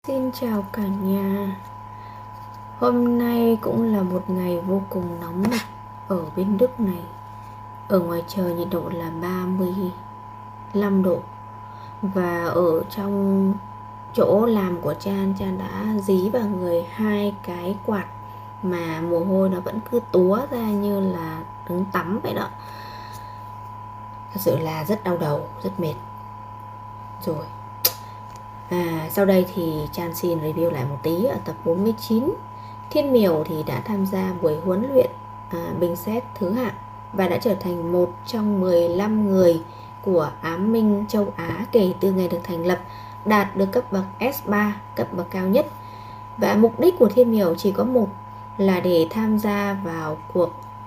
Xin chào cả nhà. Hôm nay cũng là một ngày vô cùng nóng nực ở bên Đức này. Ở ngoài trời nhiệt độ là 35 độ. Và ở trong chỗ làm của Chan đã dí vào người 2 cái quạt mà mồ hôi nó vẫn cứ túa ra như là đứng tắm vậy đó. Thật sự là rất đau đầu, rất mệt. Rồi sau đây thì Chan xin review lại một tí. Ở tập 49, Thiên Miểu thì đã tham gia buổi huấn luyện bình xét thứ hạng và đã trở thành một trong 15 người của Ám Minh châu Á kể từ ngày được thành lập, đạt được cấp bậc S3, cấp bậc cao nhất. Và mục đích của Thiên Miểu chỉ có một là để tham gia vào cuộc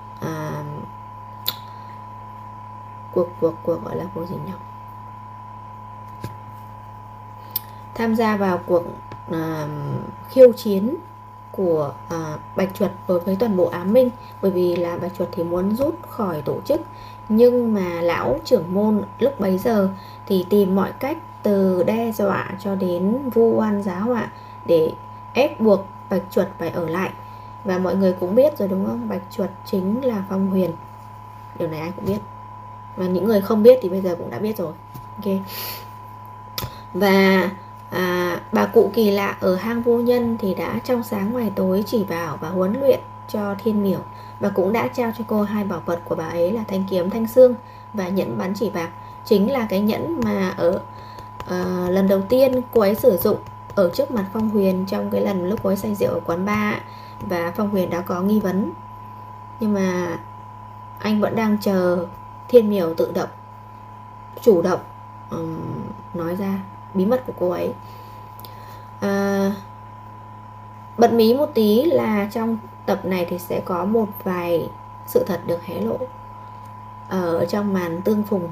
gọi là cuộc gì nhỉ? Tham gia vào cuộc khiêu chiến của Bạch Chuột đối với toàn bộ Ám Minh. Bởi vì là Bạch Chuột thì muốn rút khỏi tổ chức, nhưng mà lão trưởng môn lúc bấy giờ thì tìm mọi cách từ đe dọa cho đến vu oan giá họa để ép buộc Bạch Chuột phải ở lại. Và mọi người cũng biết rồi đúng không? Bạch Chuột chính là Phong Huyền. Điều này ai cũng biết. Và những người không biết thì bây giờ cũng đã biết rồi. Ok. Và bà cụ kỳ lạ ở hang vô nhân thì đã trong sáng ngoài tối chỉ bảo và huấn luyện cho Thiên Miểu, và cũng đã trao cho cô 2 bảo vật của bà ấy là thanh kiếm Thanh Xương và nhẫn bắn chỉ bạc. Chính là cái nhẫn mà ở lần đầu tiên cô ấy sử dụng ở trước mặt Phong Huyền trong cái lần lúc cô ấy say rượu ở quán bar. Và Phong Huyền đã có nghi vấn, nhưng mà anh vẫn đang chờ Thiên Miểu tự động chủ động nói ra bí mật của cô ấy. Bật mí một tí là trong tập này thì sẽ có một vài sự thật được hé lộ ở trong màn tương phùng.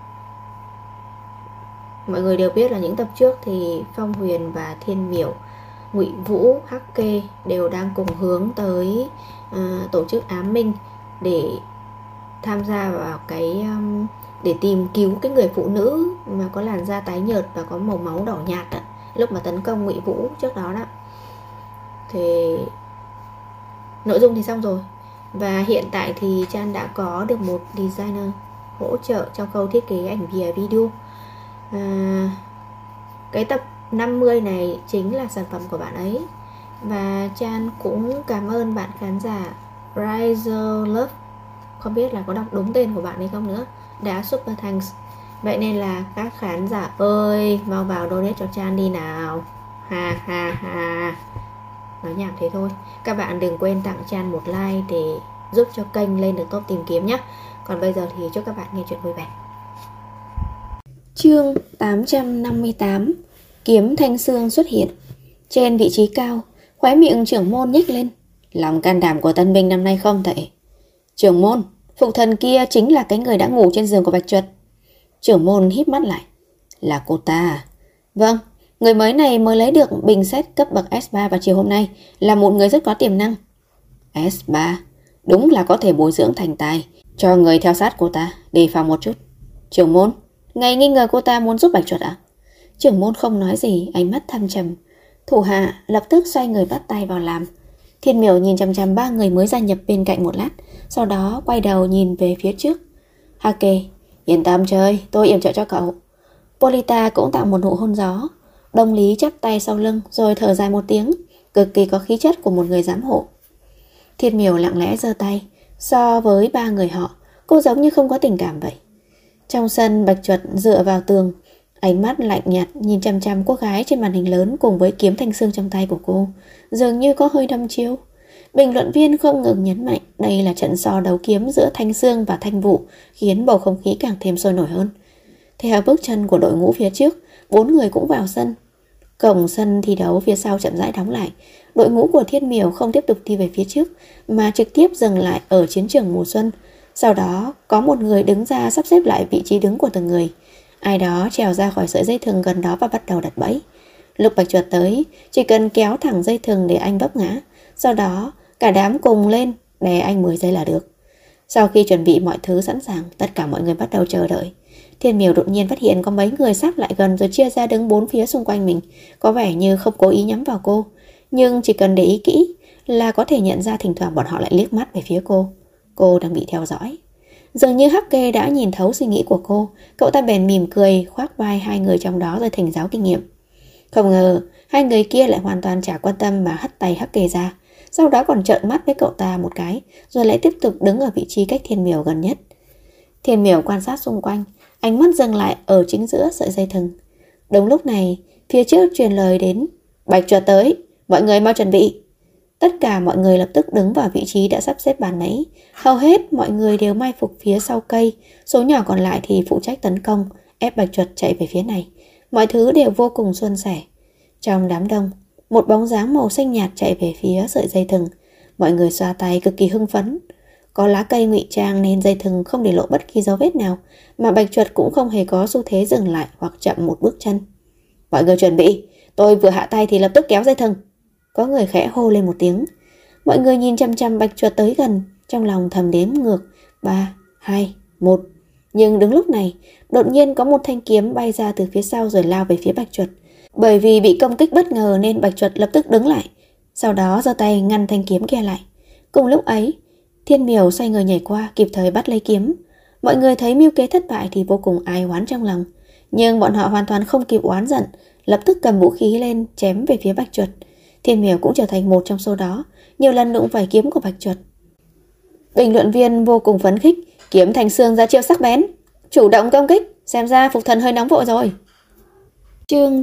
Mọi người đều biết là những tập trước thì Phong Huyền và Thiên Miểu, Ngụy Vũ, Hắc Kê đều đang cùng hướng tới tổ chức Ám Minh để tham gia vào cái để tìm cứu cái người phụ nữ mà có làn da tái nhợt và có màu máu đỏ nhạt đó, lúc mà tấn công Ngụy Vũ trước đó đó. Thì nội dung thì xong rồi. Và hiện tại thì Chan đã có được một designer hỗ trợ trong khâu thiết kế ảnh via video. Cái tập 50 này chính là sản phẩm của bạn ấy. Và Chan cũng cảm ơn bạn khán giả Riser Love, không biết là có đọc đúng tên của bạn hay không nữa, đã super thanks. Vậy nên là các khán giả ơi, mau vào donate cho Chan đi nào. Ha ha ha. Nói nhảm thế thôi. Các bạn đừng quên tặng Chan một like để giúp cho kênh lên được top tìm kiếm nhé. Còn bây giờ thì chúc các bạn nghe chuyện vui vẻ. Chương 858. Kiếm Thanh Xương xuất hiện. Trên vị trí cao, khóe miệng trưởng môn nhếch lên. Lòng can đảm của tân binh năm nay không tệ. Trưởng môn, phụ thần kia chính là cái người đã ngủ trên giường của Bạch Chuột. Trưởng môn híp mắt lại. Là cô ta à? Vâng, người mới này mới lấy được bình xét cấp bậc S3 vào chiều hôm nay, là một người rất có tiềm năng. S3, đúng là có thể bồi dưỡng thành tài. Cho người theo sát cô ta, đề phòng một chút. Trưởng môn, ngài nghi ngờ cô ta muốn giúp Bạch Chuột à? Trưởng môn không nói gì, ánh mắt thâm trầm. Thủ hạ lập tức xoay người bắt tay vào làm. Thiên Miểu nhìn chằm chằm 3 người mới gia nhập bên cạnh một lát, sau đó quay đầu nhìn về phía trước. Hake, yên tâm chơi, tôi yểm trợ cho cậu. Polita cũng tạo một nụ hôn gió. Đông Lý chắp tay sau lưng rồi thở dài một tiếng, cực kỳ có khí chất của một người giám hộ. Thiên Miểu lặng lẽ giơ tay. So với 3 người họ, cô giống như không có tình cảm vậy. Trong sân, Bạch Chuột dựa vào tường, ánh mắt lạnh nhạt nhìn chằm chằm cô gái trên màn hình lớn cùng với kiếm Thanh Xương trong tay của cô, dường như có hơi đăm chiêu. Bình luận viên không ngừng nhấn mạnh đây là trận so đấu kiếm giữa Thanh Xương và Thanh Vũ, khiến bầu không khí càng thêm sôi nổi hơn. Theo bước chân của đội ngũ phía trước, 4 người cũng vào sân. Cổng sân thi đấu phía sau chậm rãi đóng lại. Đội ngũ của Thiên Miểu không tiếp tục đi về phía trước, mà trực tiếp dừng lại ở chiến trường mùa xuân. Sau đó có một người đứng ra sắp xếp lại vị trí đứng của từng người. Ai đó trèo ra khỏi sợi dây thừng gần đó và bắt đầu đặt bẫy. Lúc Bạch Chuột tới, chỉ cần kéo thẳng dây thừng để anh vấp ngã. Sau đó cả đám cùng lên đè anh 10 giây là được. Sau khi chuẩn bị mọi thứ sẵn sàng, tất cả mọi người bắt đầu chờ đợi. Thiên Miểu đột nhiên phát hiện có mấy người sắp lại gần rồi chia ra đứng bốn phía xung quanh mình, có vẻ như không cố ý nhắm vào cô, nhưng chỉ cần để ý kỹ là có thể nhận ra thỉnh thoảng bọn họ lại liếc mắt về phía cô. Cô đang bị theo dõi. Dường như Hắc Kê đã nhìn thấu suy nghĩ của cô, cậu ta bèn mỉm cười khoác vai hai người trong đó rồi thỉnh giáo kinh nghiệm. Không ngờ hai người kia lại hoàn toàn chả quan tâm mà hất tay Hắc Kê ra, sau đó còn trợn mắt với cậu ta một cái, rồi lại tiếp tục đứng ở vị trí cách Thiên Miểu gần nhất. Thiên Miểu quan sát xung quanh, ánh mắt dừng lại ở chính giữa sợi dây thừng. Đúng lúc này, phía trước truyền lời đến: Bạch Chuột tới, mọi người mau chuẩn bị. Tất cả mọi người lập tức đứng vào vị trí đã sắp xếp bàn nãy. Hầu hết mọi người đều mai phục phía sau cây, số nhỏ còn lại thì phụ trách tấn công, ép Bạch Chuột chạy về phía này. Mọi thứ đều vô cùng suôn sẻ. Trong đám đông, một bóng dáng màu xanh nhạt chạy về phía sợi dây thừng. Mọi người xoa tay cực kỳ hưng phấn. Có lá cây ngụy trang nên dây thừng không để lộ bất kỳ dấu vết nào, mà Bạch Chuột cũng không hề có xu thế dừng lại hoặc chậm một bước chân. Mọi người chuẩn bị, tôi vừa hạ tay thì lập tức kéo dây thừng. Có người khẽ hô lên một tiếng. Mọi người nhìn chăm chăm Bạch Chuột tới gần, trong lòng thầm đếm ngược 3, 2, 1. Nhưng đúng lúc này, đột nhiên có một thanh kiếm bay ra từ phía sau rồi lao về phía Bạch Chuột. Bởi vì bị công kích bất ngờ nên Bạch Chuột lập tức đứng lại, sau đó giơ tay ngăn thanh kiếm kia lại. Cùng lúc ấy, Thiên Miểu xoay người nhảy qua, kịp thời bắt lấy kiếm. Mọi người thấy mưu kế thất bại thì vô cùng áy oán trong lòng, nhưng bọn họ hoàn toàn không kịp oán giận, lập tức cầm vũ khí lên chém về phía Bạch Chuột. Thiên Miểu cũng trở thành một trong số đó, nhiều lần đụng phải kiếm của Bạch Chuột. Bình luận viên vô cùng phấn khích, kiếm thành xương ra chiêu sắc bén, chủ động công kích, xem ra Phục Thần hơi nóng vội rồi. Chương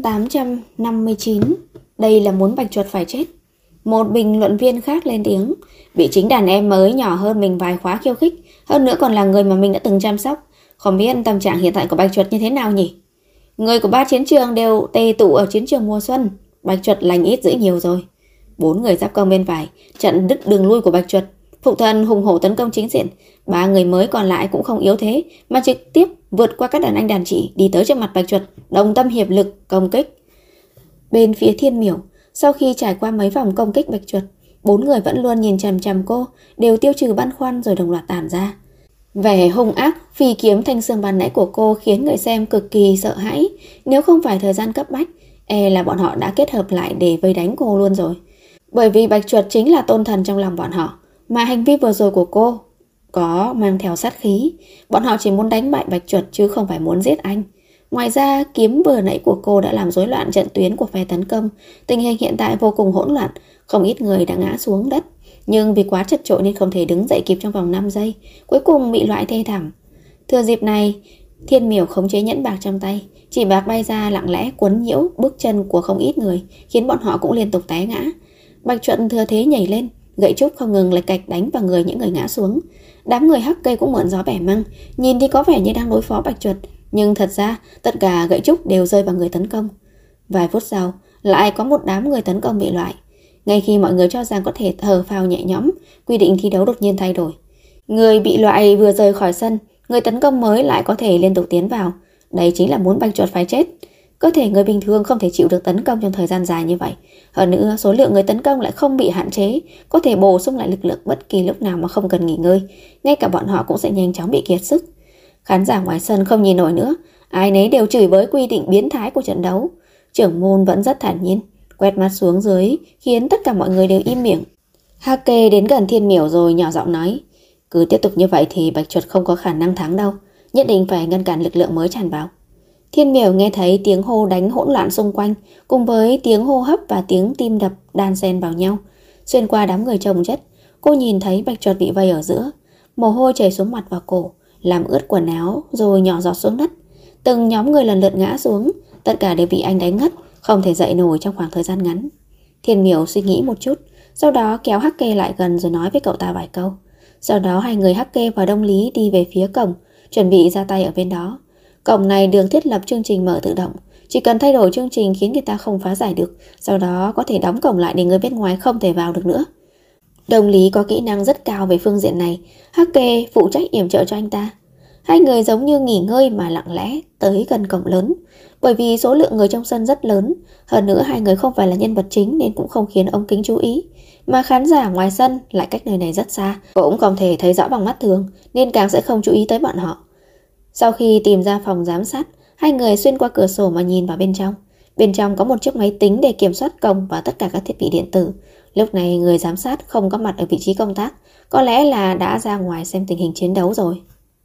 859, đây là muốn Bạch Chuột phải chết. Một bình luận viên khác lên tiếng, bị chính đàn em mới nhỏ hơn mình vài khóa khiêu khích, hơn nữa còn là người mà mình đã từng chăm sóc, không biết tâm trạng hiện tại của Bạch Chuột như thế nào nhỉ? Người của 3 chiến trường đều tề tụ ở chiến trường mùa xuân, Bạch Chuột lành ít dữ nhiều rồi. 4 người giáp công bên phải chặn đứt đường lui của Bạch Chuột. Phục Thần hùng hổ tấn công chính diện, 3 người mới còn lại cũng không yếu thế mà trực tiếp vượt qua các đàn anh đàn chị đi tới trước mặt Bạch Chuột, đồng tâm hiệp lực công kích. Bên phía Thiên Miểu, sau khi trải qua mấy vòng công kích Bạch Chuột, 4 người vẫn luôn nhìn chằm chằm cô, đều tiêu trừ băn khoăn rồi đồng loạt tản ra. Vẻ hung ác, phi kiếm thanh xương ban nãy của cô khiến người xem cực kỳ sợ hãi. Nếu không phải thời gian cấp bách, e là bọn họ đã kết hợp lại để vây đánh cô luôn rồi. Bởi vì Bạch Chuột chính là tôn thần trong lòng bọn họ, mà hành vi vừa rồi của cô có mang theo sát khí. Bọn họ chỉ muốn đánh bại Bạch Chuột chứ không phải muốn giết anh. Ngoài ra, kiếm vừa nãy của cô đã làm rối loạn trận tuyến của phe tấn công. Tình hình hiện tại vô cùng hỗn loạn, không ít người đã ngã xuống đất, nhưng vì quá chật chội nên không thể đứng dậy kịp trong vòng 5 giây, cuối cùng bị loại thê thảm. Thừa dịp này, Thiên Miểu khống chế nhẫn bạc trong tay, chỉ bạc bay ra lặng lẽ quấn nhiễu bước chân của không ít người, khiến bọn họ cũng liên tục té ngã. Bạch Chuột thừa thế nhảy lên, gậy trúc không ngừng lạch cạch đánh vào người những người ngã xuống. Đám người Hắc Cây cũng mượn gió bẻ măng, nhìn thì có vẻ như đang đối phó Bạch Chuột, nhưng thật ra tất cả gậy trúc đều rơi vào người tấn công. Vài phút sau, lại có một đám người tấn công bị loại. Ngay khi mọi người cho rằng có thể thở phào nhẹ nhõm, quy định thi đấu đột nhiên thay đổi. Người bị loại vừa rời khỏi sân, người tấn công mới lại có thể liên tục tiến vào. Đây chính là muốn Bạch Chuột phải chết. Cơ thể người bình thường không thể chịu được tấn công trong thời gian dài như vậy. Hơn nữa, số lượng người tấn công lại không bị hạn chế, có thể bổ sung lại lực lượng bất kỳ lúc nào mà không cần nghỉ ngơi. Ngay cả bọn họ cũng sẽ nhanh chóng bị kiệt sức. Khán giả ngoài sân không nhìn nổi nữa, ai nấy đều chửi bới quy định biến thái của trận đấu. Trưởng môn vẫn rất thản nhiên, quét mắt xuống dưới khiến tất cả mọi người đều im miệng. Hake đến gần Thiên Miểu rồi nhỏ giọng nói, cứ tiếp tục như vậy thì Bạch Chuột không có khả năng thắng đâu, nhất định phải ngăn cản lực lượng mới tràn vào. Thiên Miểu nghe thấy tiếng hô đánh hỗn loạn xung quanh, cùng với tiếng hô hấp và tiếng tim đập đan xen vào nhau. Xuyên qua đám người chồng chất, cô nhìn thấy Bạch Chuột bị vây ở giữa, mồ hôi chảy xuống mặt và cổ, làm ướt quần áo rồi nhỏ giọt xuống đất. Từng nhóm người lần lượt ngã xuống, tất cả đều bị anh đánh ngất, không thể dậy nổi trong khoảng thời gian ngắn. Thiên Miểu suy nghĩ một chút, sau đó kéo Hake lại gần rồi nói với cậu ta vài câu. Sau đó hai người Hake và Đông Lý đi về phía cổng, chuẩn bị ra tay ở bên đó. Cổng này được thiết lập chương trình mở tự động, chỉ cần thay đổi chương trình khiến người ta không phá giải được, sau đó có thể đóng cổng lại để người bên ngoài không thể vào được nữa. Đông Lý có kỹ năng rất cao về phương diện này, Hake phụ trách yểm trợ cho anh ta. Hai người giống như nghỉ ngơi mà lặng lẽ tới gần cổng lớn. Bởi vì số lượng người trong sân rất lớn, hơn nữa hai người không phải là nhân vật chính nên cũng không khiến ông kính chú ý. Mà khán giả ngoài sân lại cách nơi này rất xa, cũng không thể thấy rõ bằng mắt thường nên càng sẽ không chú ý tới bọn họ. Sau khi tìm ra phòng giám sát, hai người xuyên qua cửa sổ mà nhìn vào bên trong. Bên trong có một chiếc máy tính để kiểm soát cổng và tất cả các thiết bị điện tử. Lúc này người giám sát không có mặt ở vị trí công tác, có lẽ là đã ra ngoài xem tình hình chiến đấu rồi.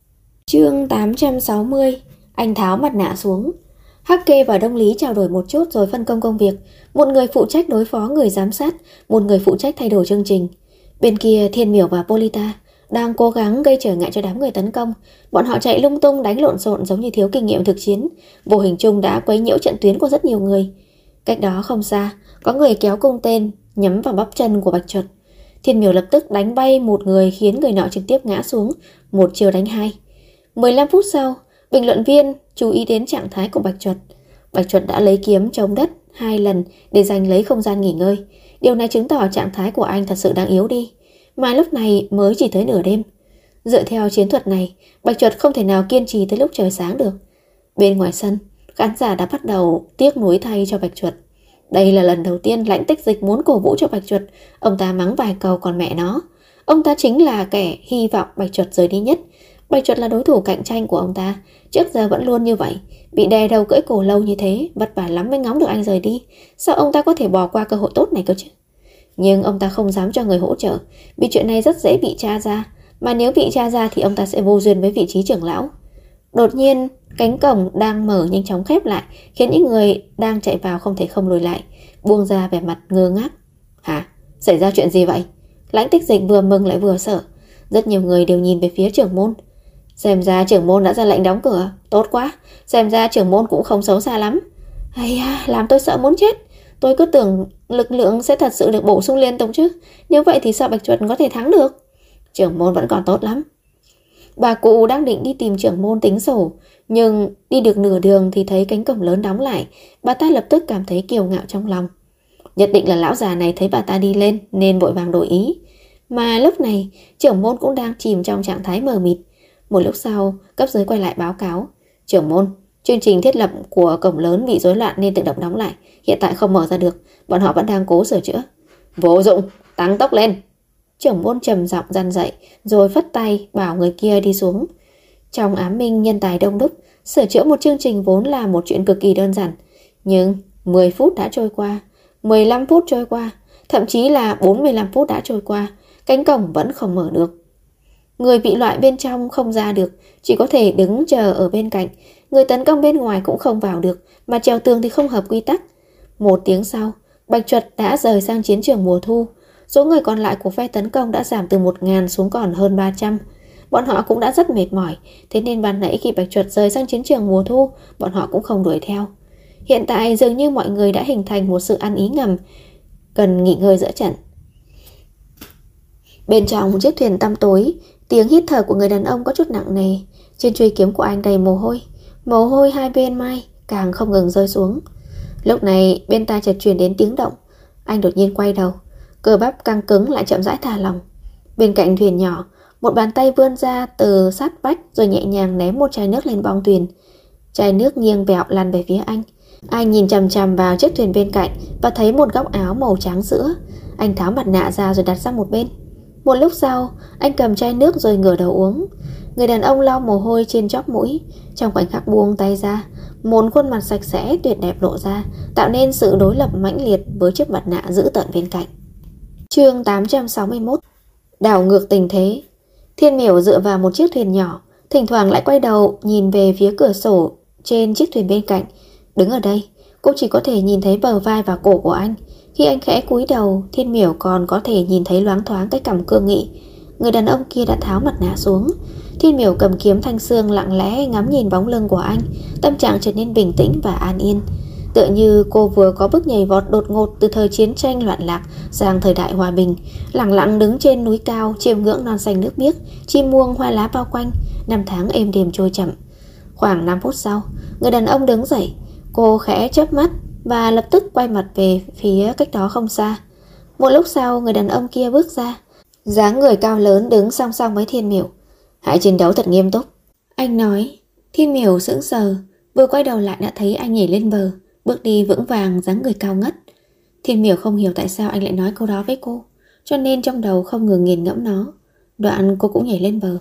Chương 860. Anh tháo mặt nạ xuống. Hắc Kê và Đông Lý trao đổi một chút rồi phân công công việc. Một người phụ trách đối phó người giám sát, một người phụ trách thay đổi chương trình. Bên kia Thiên Miểu và Polita đang cố gắng gây trở ngại cho đám người tấn công. Bọn họ chạy lung tung đánh lộn xộn giống như thiếu kinh nghiệm thực chiến, vô hình chung đã quấy nhiễu trận tuyến của rất nhiều người. Cách đó không xa, có người kéo cung tên nhắm vào bắp chân của Bạch Chuột. Thiên Miểu lập tức đánh bay một người khiến người nọ trực tiếp ngã xuống, một chiều đánh hai. 15 phút sau, bình luận viên chú ý đến trạng thái của Bạch Chuột. Bạch Chuột đã lấy kiếm chống đất 2 lần để giành lấy không gian nghỉ ngơi. Điều này chứng tỏ trạng thái của anh thật sự đang yếu đi, mà lúc này mới chỉ tới nửa đêm. Dựa theo chiến thuật này, Bạch Chuột không thể nào kiên trì tới lúc trời sáng được. Bên ngoài sân, khán giả đã bắt đầu tiếc nuối thay cho Bạch Chuột. Đây là lần đầu tiên Lãnh Tích Dịch muốn cổ vũ cho Bạch Chuột. Ông ta mắng vài câu còn mẹ nó. Ông ta chính là kẻ hy vọng Bạch Chuột rời đi nhất. Bạch Chuột là đối thủ cạnh tranh của ông ta, trước giờ vẫn luôn như vậy, bị đè đầu cưỡi cổ lâu như thế, vất vả lắm mới ngóng được anh rời đi. Sao ông ta có thể bỏ qua cơ hội tốt này cơ chứ? Nhưng ông ta không dám cho người hỗ trợ, vì chuyện này rất dễ bị tra ra, mà nếu bị tra ra thì ông ta sẽ vô duyên với vị trí trưởng lão. Đột nhiên, cánh cổng đang mở nhanh chóng khép lại, khiến những người đang chạy vào không thể không lùi lại, buông ra vẻ mặt ngơ ngác. Hả? Xảy ra chuyện gì vậy? Lãnh Tích Dịch vừa mừng lại vừa sợ. Rất nhiều người đều nhìn về phía trưởng môn. Xem ra trưởng môn đã ra lệnh đóng cửa. Tốt quá, xem ra trưởng môn cũng không xấu xa lắm. Hay à, làm tôi sợ muốn chết. Tôi cứ tưởng lực lượng sẽ thật sự được bổ sung liên tục chứ. Nếu vậy thì sao Bạch Chuột có thể thắng được? Trưởng môn vẫn còn tốt lắm. Bà cụ đang định đi tìm trưởng môn tính sổ, nhưng đi được nửa đường thì thấy cánh cổng lớn đóng lại. Bà ta lập tức cảm thấy kiêu ngạo trong lòng. Nhất định là lão già này thấy bà ta đi lên nên vội vàng đổi ý. Mà lúc này trưởng môn cũng đang chìm trong trạng thái mờ mịt. Một lúc sau, cấp dưới quay lại báo cáo. Trưởng môn, chương trình thiết lập của cổng lớn bị rối loạn nên tự động đóng lại. Hiện tại không mở ra được, bọn họ vẫn đang cố sửa chữa. Vô dụng, tăng tốc lên. Trưởng môn trầm giọng răn dạy, rồi phất tay bảo người kia đi xuống. Trong ám minh nhân tài đông đúc, sửa chữa một chương trình vốn là một chuyện cực kỳ đơn giản. Nhưng 10 phút đã trôi qua, 15 phút trôi qua, thậm chí là 45 phút đã trôi qua, cánh cổng vẫn không mở được. Người bị loại bên trong không ra được, chỉ có thể đứng chờ ở bên cạnh. Người tấn công bên ngoài cũng không vào được, mà trèo tường thì không hợp quy tắc. 1 tiếng sau, Bạch Chuột đã rời sang chiến trường mùa thu. Số người còn lại của phe tấn công đã giảm từ 1.000 xuống còn hơn 300. Bọn họ cũng đã rất mệt mỏi, thế nên ban nãy khi Bạch Chuột rời sang chiến trường mùa thu, bọn họ cũng không đuổi theo. Hiện tại dường như mọi người đã hình thành một sự ăn ý ngầm, cần nghỉ ngơi giữa trận. Bên trong chiếc thuyền tăm tối, tiếng hít thở của người đàn ông có chút nặng nề. Trên chuôi kiếm của anh đầy mồ hôi hai bên mai càng không ngừng rơi xuống. Lúc này bên tai chợt truyền đến tiếng động. Anh đột nhiên quay đầu, cơ bắp căng cứng lại chậm rãi thả lỏng. Bên cạnh thuyền nhỏ, một bàn tay vươn ra từ sát vách rồi nhẹ nhàng ném một chai nước lên bong thuyền. Chai nước nghiêng vẹo lăn về phía anh. Anh nhìn chằm chằm vào chiếc thuyền bên cạnh và thấy một góc áo màu trắng sữa. Anh tháo mặt nạ ra rồi đặt sang một bên. Một lúc sau, anh cầm chai nước rồi ngửa đầu uống. Người đàn ông lau mồ hôi trên chóp mũi. Trong khoảnh khắc buông tay ra, một khuôn mặt sạch sẽ tuyệt đẹp lộ ra, tạo nên sự đối lập mãnh liệt với chiếc mặt nạ dữ tợn bên cạnh. Chương 861. Đảo ngược tình thế. Thiên Miểu dựa vào một chiếc thuyền nhỏ, thỉnh thoảng lại quay đầu nhìn về phía cửa sổ trên chiếc thuyền bên cạnh. Đứng ở đây, cô chỉ có thể nhìn thấy bờ vai và cổ của anh. Khi anh khẽ cúi đầu, Thiên Miểu còn có thể nhìn thấy loáng thoáng cái cằm cương nghị. Người đàn ông kia đã tháo mặt nạ xuống. Thiên Miểu cầm kiếm thanh xương lặng lẽ ngắm nhìn bóng lưng của anh, tâm trạng trở nên bình tĩnh và an yên. Tựa như cô vừa có bước nhảy vọt đột ngột từ thời chiến tranh loạn lạc sang thời đại hòa bình, lặng lặng đứng trên núi cao chiêm ngưỡng non xanh nước biếc, chim muông hoa lá bao quanh, năm tháng êm đềm trôi chậm. Khoảng 5 phút sau, người đàn ông đứng dậy. Cô khẽ chớp mắt và lập tức quay mặt về phía cách đó không xa. Một lúc sau, người đàn ông kia bước ra, dáng người cao lớn đứng song song với Thiên Miểu. Hãy chiến đấu thật nghiêm túc, anh nói. Thiên Miểu sững sờ, vừa quay đầu lại đã thấy anh nhảy lên bờ, bước đi vững vàng, dáng người cao ngất. Thiên Miểu không hiểu tại sao anh lại nói câu đó với cô, cho nên trong đầu không ngừng nghiền ngẫm nó. Đoạn cô cũng nhảy lên bờ.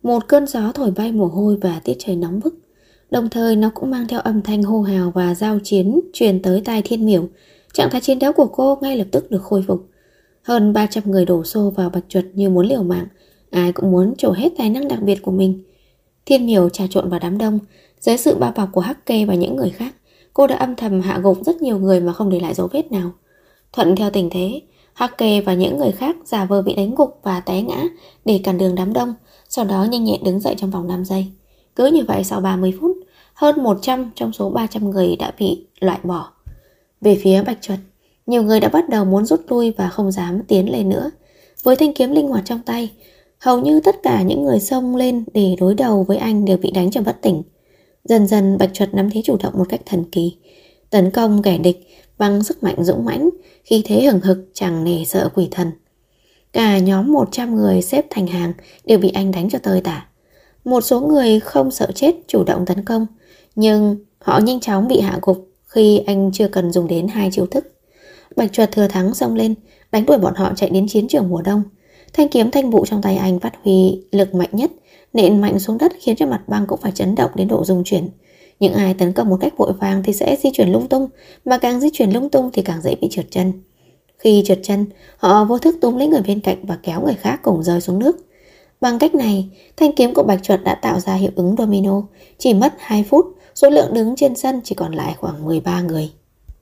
Một cơn gió thổi bay mồ hôi và tiết trời nóng bức. Đồng thời nó cũng mang theo âm thanh hô hào và giao chiến truyền tới tai Thiên Miểu. Trạng thái chiến đấu của cô ngay lập tức được khôi phục. Hơn 300 người đổ xô vào Bạch Chuột như muốn liều mạng. Ai cũng muốn trổ hết tài năng đặc biệt của mình. Thiên Miểu trà trộn vào đám đông. Dưới sự bao bọc của Hắc Kê và những người khác, cô đã âm thầm hạ gục rất nhiều người mà không để lại dấu vết nào. Thuận theo tình thế, Hắc Kê và những người khác giả vờ bị đánh gục và té ngã để cản đường đám đông, sau đó nhanh nhẹn đứng dậy trong vòng 5 giây. Cứ như vậy sau 30 phút, hơn 100 trong số 300 người đã bị loại bỏ. Về phía Bạch Chuột, nhiều người đã bắt đầu muốn rút lui và không dám tiến lên nữa. Với thanh kiếm linh hoạt trong tay, hầu như tất cả những người xông lên để đối đầu với anh đều bị đánh cho bất tỉnh. Dần dần Bạch Chuột nắm thế chủ động một cách thần kỳ, tấn công kẻ địch bằng sức mạnh dũng mãnh, khí thế hừng hực chẳng nể sợ quỷ thần. Cả nhóm 100 người xếp thành hàng đều bị anh đánh cho tơi tả. Một số người không sợ chết chủ động tấn công, nhưng họ nhanh chóng bị hạ gục khi anh chưa cần dùng đến 2 chiêu thức. Bạch Chuột thừa thắng xông lên, đánh đuổi bọn họ chạy đến chiến trường mùa đông. Thanh kiếm thanh vụ trong tay anh phát huy lực mạnh nhất, nện mạnh xuống đất khiến cho mặt băng cũng phải chấn động đến độ rung chuyển. Những ai tấn công một cách vội vàng thì sẽ di chuyển lung tung, mà càng di chuyển lung tung thì càng dễ bị trượt chân. Khi trượt chân, họ vô thức túm lấy người bên cạnh và kéo người khác cùng rơi xuống nước. Bằng cách này, thanh kiếm của Bạch Chuột đã tạo ra hiệu ứng domino. Chỉ mất 2 phút, số lượng đứng trên sân chỉ còn lại khoảng 13 người.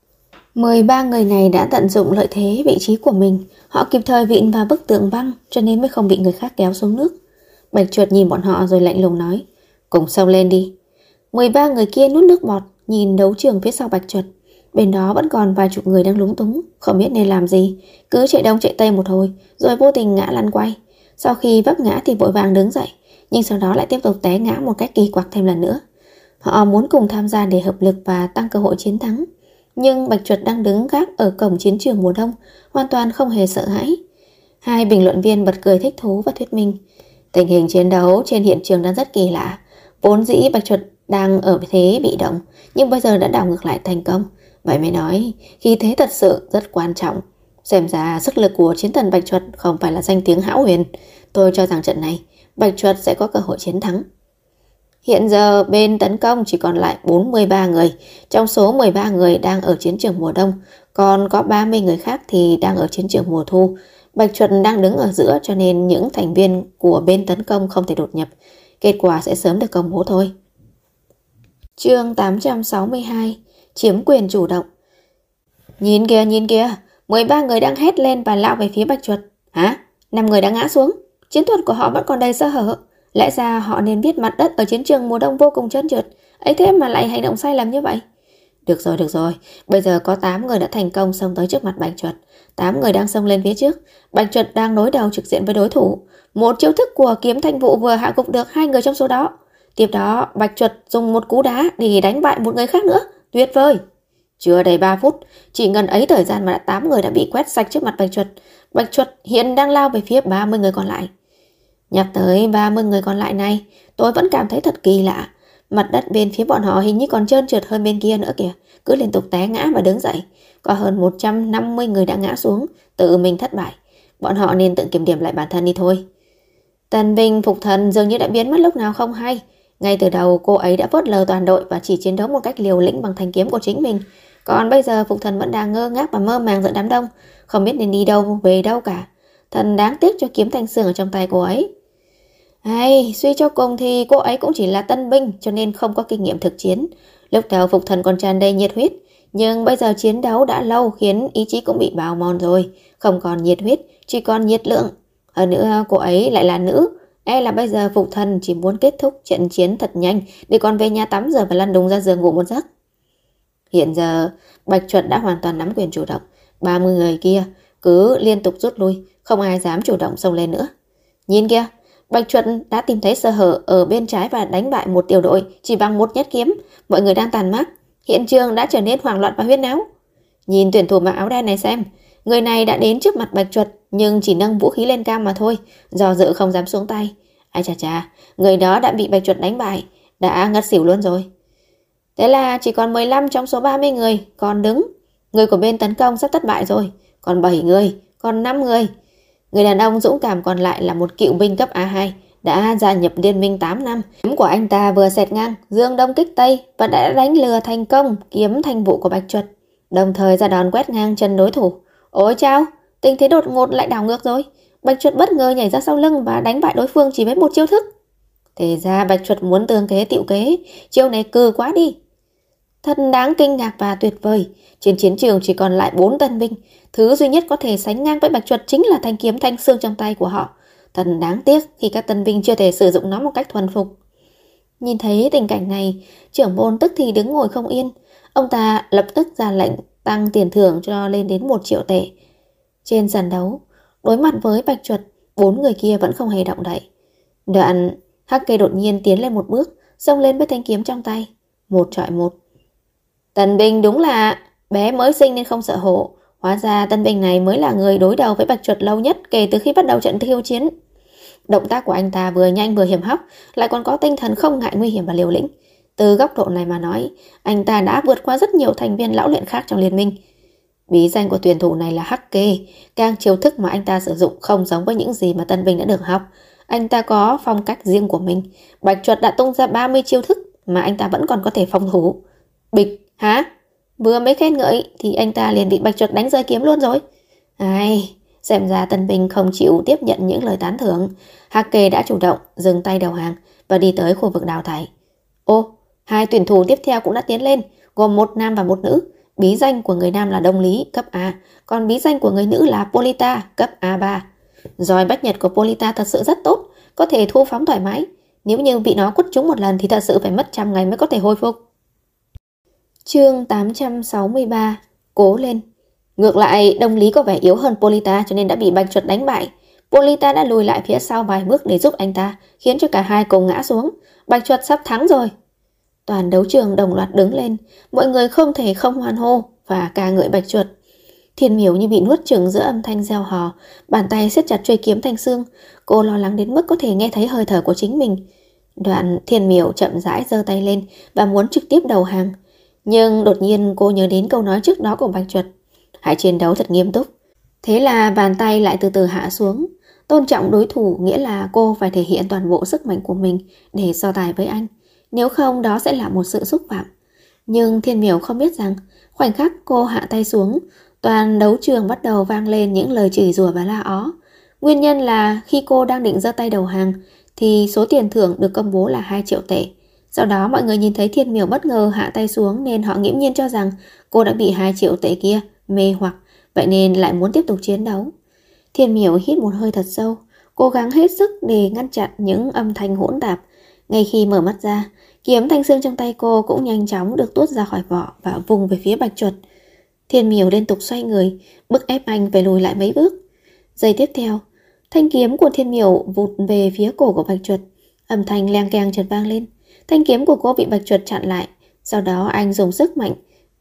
13 người này đã tận dụng lợi thế vị trí của mình. Họ kịp thời vịn vào bức tường băng, cho nên mới không bị người khác kéo xuống nước. Bạch Chuột nhìn bọn họ rồi lạnh lùng nói: cùng xông lên đi. 13 người kia nuốt nước bọt, nhìn đấu trường phía sau Bạch Chuột. Bên đó vẫn còn vài chục người đang lúng túng, không biết nên làm gì, cứ chạy đông chạy tây một hồi, rồi vô tình ngã lăn quay. Sau khi vấp ngã thì vội vàng đứng dậy, nhưng sau đó lại tiếp tục té ngã một cách kỳ quặc thêm lần nữa. Họ muốn cùng tham gia để hợp lực và tăng cơ hội chiến thắng. Nhưng Bạch Chuột đang đứng gác ở cổng chiến trường mùa đông, hoàn toàn không hề sợ hãi. Hai bình luận viên bật cười thích thú và thuyết minh: tình hình chiến đấu trên hiện trường đang rất kỳ lạ. Vốn dĩ Bạch Chuột đang ở thế bị động, nhưng bây giờ đã đảo ngược lại thành công. Vậy mới nói, khí thế thật sự rất quan trọng. Xem ra sức lực của chiến thần Bạch Chuột không phải là danh tiếng hão huyền. Tôi cho rằng trận này Bạch Chuột sẽ có cơ hội chiến thắng. Hiện giờ bên tấn công chỉ còn lại 43 người. Trong số 13 người đang ở chiến trường mùa đông, còn có 30 người khác thì đang ở chiến trường mùa thu. Bạch Chuột đang đứng ở giữa, cho nên những thành viên của bên tấn công không thể đột nhập. Kết quả sẽ sớm được công bố thôi. Chương 862: chiếm quyền chủ động. Nhìn kìa, 13 người đang hét lên và lao về phía Bạch Chuột. Hả? 5 người đã ngã xuống. Chiến thuật của họ vẫn còn đầy sơ hở. Lẽ ra họ nên biết mặt đất ở chiến trường mùa đông vô cùng trơn trượt, ấy thế mà lại hành động sai lầm như vậy. Được rồi, bây giờ có 8 người đã thành công xông tới trước mặt Bạch Chuột. 8 người đang xông lên phía trước. Bạch Chuột đang đối đầu trực diện với đối thủ. Một chiêu thức của kiếm thanh vụ vừa hạ gục được 2 người trong số đó. Tiếp đó Bạch Chuột dùng một cú đá để đánh bại một người khác nữa. Tuyệt vời. Chưa đầy 3 phút, chỉ ngần ấy thời gian mà 8 người đã bị quét sạch trước mặt Bạch Chuột. Bạch Chuột hiện đang lao về phía 30 người còn lại. Nhắc tới 30 người còn lại này, tôi vẫn cảm thấy thật kỳ lạ. Mặt đất bên phía bọn họ hình như còn trơn trượt hơn bên kia nữa kìa. Cứ liên tục té ngã và đứng dậy. Có hơn 150 người đã ngã xuống, tự mình thất bại. Bọn họ nên tự kiểm điểm lại bản thân đi thôi. Tần binh phục thần dường như đã biến mất lúc nào không hay. Ngay từ đầu cô ấy đã phớt lờ toàn đội và chỉ chiến đấu một cách liều lĩnh bằng thanh kiếm của chính mình. Còn bây giờ phục thần vẫn đang ngơ ngác và mơ màng giữa đám đông, không biết nên đi đâu về đâu cả. Thần đáng tiếc cho kiếm thanh xương ở trong tay cô ấy. Suy cho cùng thì cô ấy cũng chỉ là tân binh, cho nên không có kinh nghiệm thực chiến. Lúc đầu phục thần còn tràn đầy nhiệt huyết, nhưng bây giờ chiến đấu đã lâu khiến ý chí cũng bị bào mòn rồi. Không còn nhiệt huyết, chỉ còn nhiệt lượng. Hơn nữa cô ấy lại là nữ. Là bây giờ phục thần chỉ muốn kết thúc trận chiến thật nhanh để còn về nhà tắm rửa và lăn đùng ra giường ngủ một giấc. Hiện giờ Bạch Chuột đã hoàn toàn nắm quyền chủ động. 30 người kia cứ liên tục rút lui, không ai dám chủ động xông lên nữa. Nhìn kìa, Bạch Chuột đã tìm thấy sơ hở ở bên trái và đánh bại một tiểu đội chỉ bằng một nhát kiếm. Mọi người đang tàn mát, hiện trường đã trở nên hoảng loạn và huyên náo. Nhìn tuyển thủ mặc áo đen này xem, người này đã đến trước mặt Bạch Chuột nhưng chỉ nâng vũ khí lên cao mà thôi, do dự không dám xuống tay. Ai chà, người đó đã bị Bạch Chuột đánh bại, đã ngất xỉu luôn rồi. Thế là chỉ còn 15 trong số 30 người còn đứng. Người của bên tấn công sắp thất bại rồi. Còn 7 người, còn 5 người. Người đàn ông dũng cảm còn lại là một cựu binh cấp A2, đã gia nhập liên minh 8 năm. Kiếm của anh ta vừa xẹt ngang, dương đông kích tây và đã đánh lừa thành công kiếm thanh vụ của Bạch Chuột, đồng thời ra đòn quét ngang chân đối thủ. Ôi chao, tình thế đột ngột lại đảo ngược rồi. Bạch Chuột bất ngờ nhảy ra sau lưng và đánh bại đối phương chỉ với một chiêu thức. Thì ra Bạch Chuột muốn tương kế tựu kế, chiêu này cừ quá đi. Thật đáng kinh ngạc và tuyệt vời. Trên chiến trường chỉ còn lại 4 tân binh. Thứ duy nhất có thể sánh ngang với Bạch Chuột chính là thanh kiếm thanh xương trong tay của họ. Thật đáng tiếc khi các tân binh chưa thể sử dụng nó một cách thuần phục. Nhìn thấy tình cảnh này, trưởng môn tức thì đứng ngồi không yên. Ông ta lập tức ra lệnh tăng tiền thưởng cho lên đến 1 triệu tệ. Trên sàn đấu, đối mặt với Bạch Chuột, 4 người kia vẫn không hề động đậy. Đoạn, Hắc Kê đột nhiên tiến lên một bước, xông lên với thanh kiếm trong tay. 1 chọi 1. Tân binh đúng là bé mới sinh nên không sợ hổ. Hóa ra tân binh này mới là người đối đầu với Bạch Chuột lâu nhất kể từ khi bắt đầu trận khiêu chiến. Động tác của anh ta vừa nhanh vừa hiểm hóc, lại còn có tinh thần không ngại nguy hiểm và liều lĩnh. Từ góc độ này mà nói, anh ta đã vượt qua rất nhiều thành viên lão luyện khác trong liên minh. Bí danh của tuyển thủ này là Hắc Kê, các chiêu thức mà anh ta sử dụng không giống với những gì mà tân binh đã được học. Anh ta có phong cách riêng của mình. Bạch Chuột đã tung ra 30 chiêu thức mà anh ta vẫn còn có thể phòng thủ. Bịch, hả? Vừa mới khen ngợi thì anh ta liền bị Bạch Chuột đánh rơi kiếm luôn rồi. Ai, xem ra tân binh không chịu tiếp nhận những lời tán thưởng. Hắc Kê đã chủ động dừng tay đầu hàng và đi tới khu vực đào thải. Ô, 2 tuyển thủ tiếp theo cũng đã tiến lên, gồm 1 nam và 1 nữ. Bí danh của người nam là Đông Lý, cấp A, còn bí danh của người nữ là Polita, cấp A3. Roi bách nhật của Polita thật sự rất tốt, có thể thu phóng thoải mái. Nếu như bị nó quất trúng một lần thì thật sự phải mất 100 ngày mới có thể hồi phục. Chương 863. Cố lên. Ngược lại, Đông Lý có vẻ yếu hơn Polita cho nên đã bị Bạch Chuột đánh bại. Polita đã lùi lại phía sau vài bước để giúp anh ta, khiến cho cả hai cùng ngã xuống. Bạch Chuột sắp thắng rồi. Toàn đấu trường đồng loạt đứng lên, mọi người không thể không hoan hô và ca ngợi Bạch Chuột. Thiên Miểu như bị nuốt chửng giữa âm thanh reo hò, bàn tay siết chặt chuôi kiếm thanh xương. Cô lo lắng đến mức có thể nghe thấy hơi thở của chính mình. Đoạn Thiên Miểu chậm rãi giơ tay lên và muốn trực tiếp đầu hàng. Nhưng đột nhiên cô nhớ đến câu nói trước đó của Bạch Chuột: hãy chiến đấu thật nghiêm túc. Thế là bàn tay lại từ từ hạ xuống. Tôn trọng đối thủ nghĩa là cô phải thể hiện toàn bộ sức mạnh của mình để so tài với anh. Nếu không đó sẽ là một sự xúc phạm. Nhưng Thiên Miểu không biết rằng khoảnh khắc cô hạ tay xuống, toàn đấu trường bắt đầu vang lên những lời chửi rủa và la ó. Nguyên nhân là khi cô đang định giơ tay đầu hàng thì số tiền thưởng được công bố là 2 triệu tệ. Sau đó mọi người nhìn thấy Thiên Miểu bất ngờ hạ tay xuống nên họ nghiễm nhiên cho rằng cô đã bị 2 triệu tệ kia mê hoặc, vậy nên lại muốn tiếp tục chiến đấu. Thiên Miểu hít một hơi thật sâu, cố gắng hết sức để ngăn chặn những âm thanh hỗn tạp. Ngay khi mở mắt ra, kiếm thanh xương trong tay cô cũng nhanh chóng được tuốt ra khỏi vỏ và vùng về phía Bạch Chuột. Thiên Miểu liên tục xoay người, bức ép anh phải lùi lại mấy bước. Giây tiếp theo, thanh kiếm của Thiên Miểu vụt về phía cổ của Bạch Chuột. Âm thanh leng keng chợt vang lên. Thanh kiếm của cô bị Bạch Chuột chặn lại. Sau đó anh dùng sức mạnh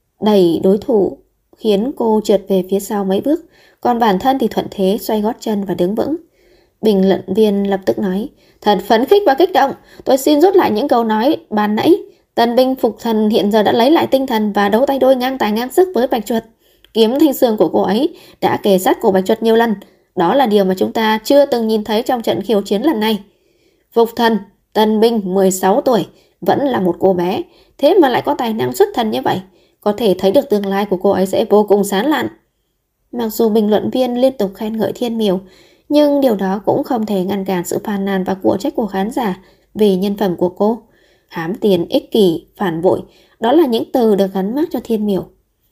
đẩy đối thủ, khiến cô trượt về phía sau mấy bước. Còn bản thân thì thuận thế xoay gót chân và đứng vững. Bình luận viên lập tức nói: thật phấn khích và kích động. Tôi xin rút lại những câu nói ban nãy. Tân binh Phục Thần hiện giờ đã lấy lại tinh thần và đấu tay đôi ngang tài ngang sức với Bạch Chuột. Kiếm thanh xương của cô ấy đã kề sát cổ Bạch Chuột nhiều lần. Đó là điều mà chúng ta chưa từng nhìn thấy trong trận khiêu chiến lần này. Phục Thần, tân binh 16 tuổi, vẫn là một cô bé, thế mà lại có tài năng xuất thần như vậy. Có thể thấy được tương lai của cô ấy sẽ vô cùng sáng lạn. Mặc dù bình luận viên liên tục khen ngợi Thiên Miểu, nhưng điều đó cũng không thể ngăn cản sự phàn nàn và của trách của khán giả về nhân phẩm của cô. Hám tiền, ích kỷ, phản bội, đó là những từ được gắn mác cho Thiên Miểu.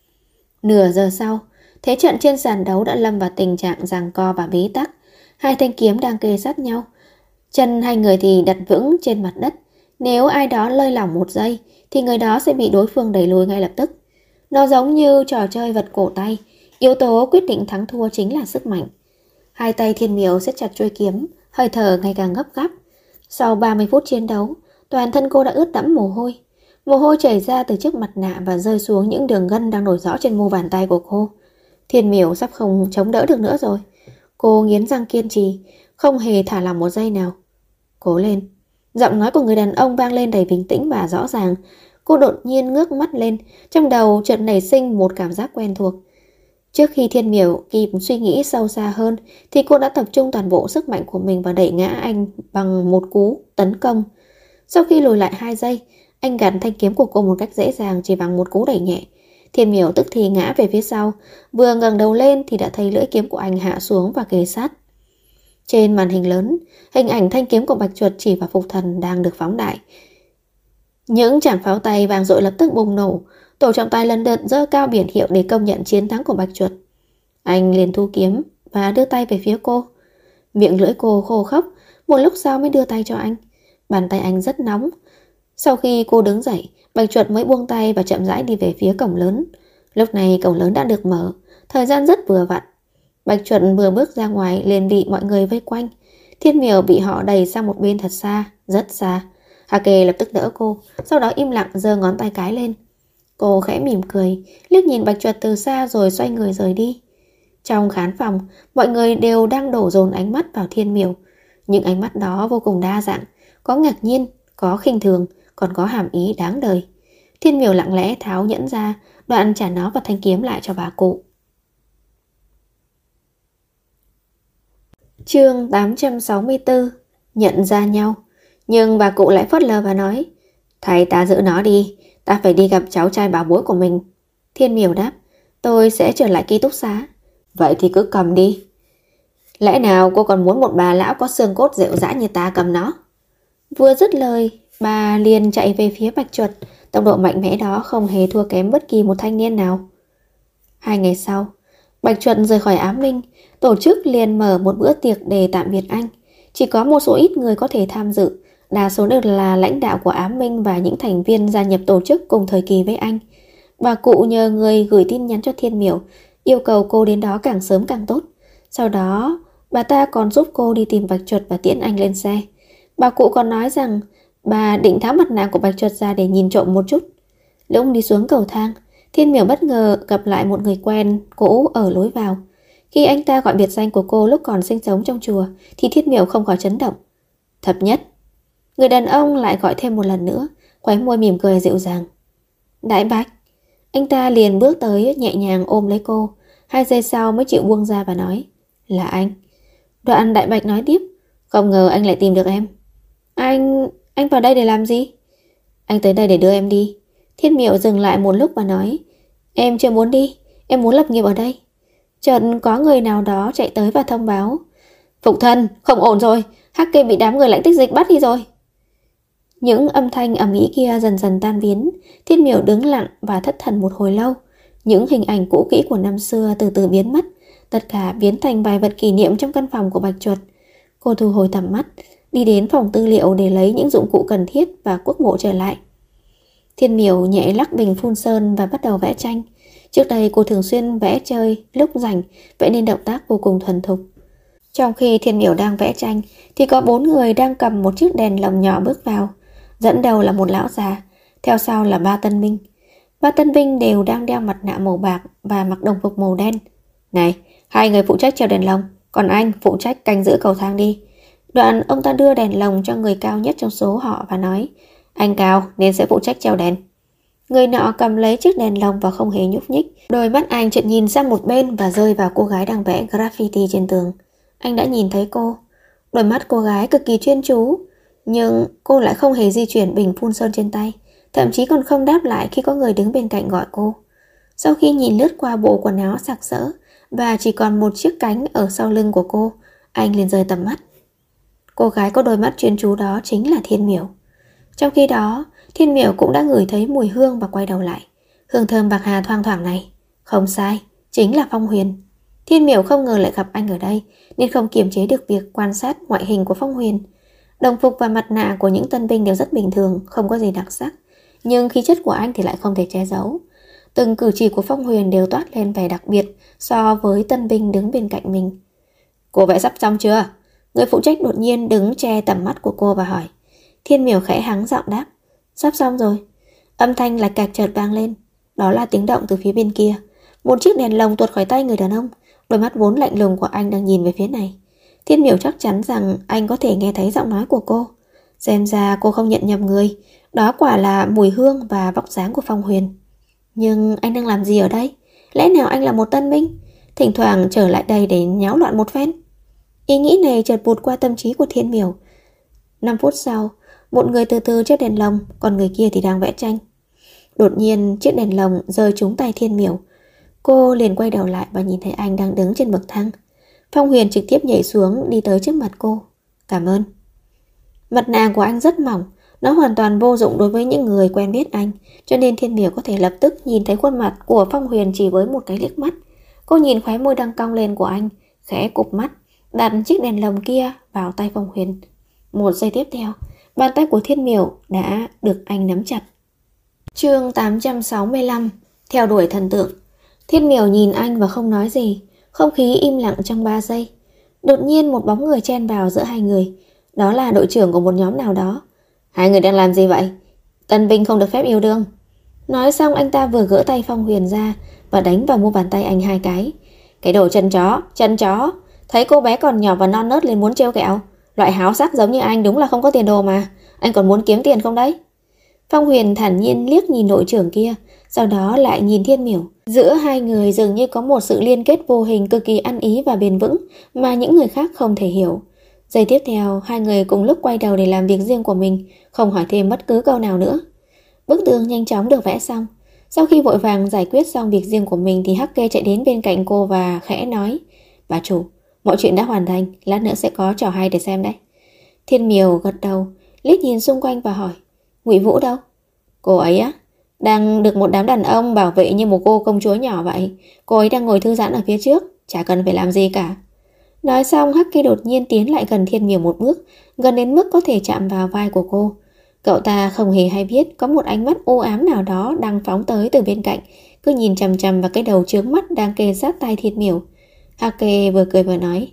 Nửa giờ sau, thế trận trên sàn đấu đã lâm vào tình trạng giằng co và bế tắc. 2 thanh kiếm đang kề sát nhau. Chân hai người thì đặt vững trên mặt đất. Nếu ai đó lơi lỏng một giây thì người đó sẽ bị đối phương đẩy lùi ngay lập tức. Nó giống như trò chơi vật cổ tay. Yếu tố quyết định thắng thua chính là sức mạnh. 2 tay Thiên Miểu siết chặt chuôi kiếm, hơi thở ngày càng gấp gáp. Sau 30 phút chiến đấu, toàn thân cô đã ướt đẫm mồ hôi. Mồ hôi chảy ra từ chiếc mặt nạ và rơi xuống những đường gân đang nổi rõ trên mu bàn tay của cô. Thiên Miểu sắp không chống đỡ được nữa rồi. Cô nghiến răng kiên trì, không hề thả lỏng một giây nào. Cố lên. Giọng nói của người đàn ông vang lên đầy bình tĩnh và rõ ràng. Cô đột nhiên ngước mắt lên, trong đầu chợt nảy sinh một cảm giác quen thuộc. Trước khi Thiên Miểu kịp suy nghĩ sâu xa hơn thì cô đã tập trung toàn bộ sức mạnh của mình và đẩy ngã anh bằng một cú tấn công. Sau khi lùi lại 2 giây, anh gạt thanh kiếm của cô một cách dễ dàng chỉ bằng một cú đẩy nhẹ. Thiên Miểu tức thì ngã về phía sau, vừa ngẩng đầu lên thì đã thấy lưỡi kiếm của anh hạ xuống và kề sát. Trên màn hình lớn, hình ảnh thanh kiếm của Bạch Chuột chỉ vào Phục Thần đang được phóng đại. Những tràng pháo tay vang dội lập tức bùng nổ. Tổ trọng tài lần lượt giơ cao biển hiệu để công nhận chiến thắng của Bạch Chuột. Anh liền thu kiếm và đưa tay về phía cô. Miệng lưỡi cô khô khốc, một lúc sau mới đưa tay cho anh. Bàn tay anh rất nóng. Sau khi cô đứng dậy, Bạch Chuột mới buông tay và chậm rãi đi về phía cổng lớn. Lúc này cổng lớn đã được mở, thời gian rất vừa vặn. Bạch Chuột vừa bước ra ngoài liền bị mọi người vây quanh. Thiên Miểu bị họ đẩy sang một bên thật xa, rất xa. Hake lập tức đỡ cô, sau đó im lặng giơ ngón tay cái lên. Cô khẽ mỉm cười, liếc nhìn Bạch Chuột từ xa rồi xoay người rời đi. Trong khán phòng, mọi người đều đang đổ dồn ánh mắt vào Thiên Miểu. Những ánh mắt đó vô cùng đa dạng, có ngạc nhiên, có khinh thường, còn có hàm ý đáng đời. Thiên Miểu lặng lẽ tháo nhẫn ra, đoạn trả nó và thanh kiếm lại cho bà cụ. Chương 864. Nhận ra nhau. Nhưng bà cụ lại phớt lờ và nói: "Thầy ta giữ nó đi, ta phải đi gặp cháu trai bảo bối của mình." Thiên Miểu đáp: "Tôi sẽ trở lại ký túc xá." "Vậy thì cứ cầm đi. Lẽ nào cô còn muốn một bà lão có xương cốt rệu rã như ta cầm nó?" Vừa dứt lời, bà liền chạy về phía Bạch Chuột. Tốc độ mạnh mẽ đó không hề thua kém bất kỳ một thanh niên nào. 2 ngày sau, Bạch Chuột rời khỏi Ám Minh. Tổ chức liền mở một bữa tiệc để tạm biệt anh. Chỉ có một số ít người có thể tham dự, đa số đều là lãnh đạo của Ám Minh và những thành viên gia nhập tổ chức cùng thời kỳ với anh. Bà cụ nhờ người gửi tin nhắn cho Thiên Miểu, yêu cầu cô đến đó càng sớm càng tốt. Sau đó, bà ta còn giúp cô đi tìm Bạch Chuột và tiễn anh lên xe. Bà cụ còn nói rằng bà định tháo mặt nạ của Bạch Chuột ra để nhìn trộm một chút. Lúc đi xuống cầu thang, Thiên Miểu bất ngờ gặp lại một người quen cũ ở lối vào. Khi anh ta gọi biệt danh của cô lúc còn sinh sống trong chùa thì Thiên Miểu không khỏi chấn động. "Thập Nhất." Người đàn ông lại gọi thêm một lần nữa, khóe môi mỉm cười dịu dàng. "Đại Bạch." Anh ta liền bước tới nhẹ nhàng ôm lấy cô. 2 giây sau mới chịu buông ra và nói: "Là anh." Đoạn Đại Bạch nói tiếp: "Không ngờ anh lại tìm được em." Anh vào đây để làm gì?" "Anh tới đây để đưa em đi." Thiên Miểu dừng lại một lúc và nói: "Em chưa muốn đi, em muốn lập nghiệp ở đây." Chợt có người nào đó chạy tới và thông báo: "Phục Thần, không ổn rồi, Hắc bị đám người lãnh tích dịch bắt đi rồi." Những âm thanh ầm ĩ kia dần dần tan biến. Thiên Miểu đứng lặng và thất thần một hồi lâu. Những hình ảnh cũ kỹ của năm xưa từ từ biến mất, tất cả biến thành vài vật kỷ niệm trong căn phòng của Bạch Chuột. Cô thu hồi tầm mắt, đi đến phòng tư liệu để lấy những dụng cụ cần thiết và cuốc bộ trở lại. Thiên Miểu nhẹ lắc bình phun sơn và bắt đầu vẽ tranh. Trước đây cô thường xuyên vẽ chơi lúc rảnh, vậy nên động tác vô cùng thuần thục. Trong khi Thiên Miểu đang vẽ tranh thì có 4 người đang cầm một chiếc đèn lồng nhỏ bước vào. Dẫn đầu là một lão già, theo sau là 3 tân binh. 3 tân binh đều đang đeo mặt nạ màu bạc và mặc đồng phục màu đen. "Này, 2 người phụ trách treo đèn lồng, còn anh phụ trách canh giữ cầu thang đi." Đoạn ông ta đưa đèn lồng cho người cao nhất trong số họ và nói: "Anh cao nên sẽ phụ trách treo đèn." Người nọ cầm lấy chiếc đèn lồng và không hề nhúc nhích. Đôi mắt anh chợt nhìn sang một bên và rơi vào cô gái đang vẽ graffiti trên tường. Anh đã nhìn thấy cô. Đôi mắt cô gái cực kỳ chuyên chú, nhưng cô lại không hề di chuyển bình phun sơn trên tay, thậm chí còn không đáp lại khi có người đứng bên cạnh gọi cô. Sau khi nhìn lướt qua bộ quần áo sặc sỡ và chỉ còn một chiếc cánh ở sau lưng của cô, anh liền rời tầm mắt. Cô gái có đôi mắt chuyên chú đó chính là Thiên Miểu. Trong khi đó, Thiên Miểu cũng đã ngửi thấy mùi hương và quay đầu lại. Hương thơm bạc hà thoang thoảng này, không sai, chính là Phong Huyền. Thiên Miểu không ngờ lại gặp anh ở đây, nên không kiềm chế được việc quan sát ngoại hình của Phong Huyền. Đồng phục và mặt nạ của những tân binh đều rất bình thường, không có gì đặc sắc, nhưng khí chất của anh thì lại không thể che giấu. Từng cử chỉ của Phong Huyền đều toát lên vẻ đặc biệt so với tân binh đứng bên cạnh mình. "Cô vẽ sắp xong chưa?" Người phụ trách đột nhiên đứng che tầm mắt của cô và hỏi. Thiên Miểu khẽ hắng giọng đáp: "Sắp xong rồi." Âm thanh lạch cạch chợt vang lên. Đó là tiếng động từ phía bên kia. Một chiếc đèn lồng tuột khỏi tay người đàn ông. Đôi mắt vốn lạnh lùng của anh đang nhìn về phía này. Thiên Miểu chắc chắn rằng anh có thể nghe thấy giọng nói của cô. Xem ra cô không nhận nhầm người. Đó quả là mùi hương và vóc dáng của Phong Huyền. Nhưng anh đang làm gì ở đây? Lẽ nào anh là một tân binh? thỉnh thoảng trở lại đây để nháo loạn một phen. Ý nghĩ này chợt vụt qua tâm trí của Thiên Miểu. 5 phút sau, một người từ từ chiếc đèn lồng, còn người kia thì đang vẽ tranh. Đột nhiên chiếc đèn lồng rơi trúng tay Thiên Miểu. Cô liền quay đầu lại và nhìn thấy anh đang đứng trên bậc thang. Phong Huyền trực tiếp nhảy xuống đi tới trước mặt cô. Cảm ơn. Mặt nạ của anh rất mỏng, nó hoàn toàn vô dụng đối với những người quen biết anh, cho nên Thiên Miểu có thể lập tức nhìn thấy khuôn mặt của Phong Huyền chỉ với một cái liếc mắt. Cô nhìn khóe môi đang cong lên của anh, khẽ cụp mắt, đặt chiếc đèn lồng kia vào tay Phong Huyền. Một giây tiếp theo, bàn tay của Thiên Miểu đã được anh nắm chặt. Chương 865. Theo đuổi thần tượng. Thiên Miểu nhìn anh và không nói gì. Không khí im lặng trong 3 giây. Đột nhiên một bóng người chen vào giữa hai người. Đó là đội trưởng của một nhóm nào đó. Hai người đang làm gì vậy? Tân binh không được phép yêu đương. Nói xong anh ta vừa gỡ tay Phong Huyền ra và đánh vào mu bàn tay anh 2 cái. Cái đồ chân chó. Thấy cô bé còn nhỏ và non nớt liền muốn trêu ghẹo. Loại háo sắc giống như anh đúng là không có tiền đồ mà. Anh còn muốn kiếm tiền không đấy? Phong Huyền thản nhiên liếc nhìn đội trưởng kia, sau đó lại nhìn Thiên Miểu. Giữa hai người dường như có một sự liên kết vô hình cực kỳ ăn ý và bền vững mà những người khác không thể hiểu. Giây tiếp theo, hai người cùng lúc quay đầu để làm việc riêng của mình, không hỏi thêm bất cứ câu nào nữa. Bức tường nhanh chóng được vẽ xong. Sau khi vội vàng giải quyết xong việc riêng của mình thì Hắc Kê chạy đến bên cạnh cô và khẽ nói: Bà chủ, mọi chuyện đã hoàn thành, lát nữa sẽ có trò hay để xem đấy. Thiên Miểu gật đầu, liếc nhìn xung quanh và hỏi: Ngụy Vũ đâu? Cô ấy á? Đang được một đám đàn ông bảo vệ như một cô công chúa nhỏ vậy. Cô ấy đang ngồi thư giãn ở phía trước, chả cần phải làm gì cả. Nói xong, Hắc Kỳ đột nhiên tiến lại gần Thiên Miểu một bước, gần đến mức có thể chạm vào vai của cô. Cậu ta không hề hay biết có một ánh mắt u ám nào đó đang phóng tới từ bên cạnh, cứ nhìn chằm chằm vào cái đầu chướng mắt đang kề sát tai Thiên Miểu. Hắc Kỳ vừa cười vừa nói: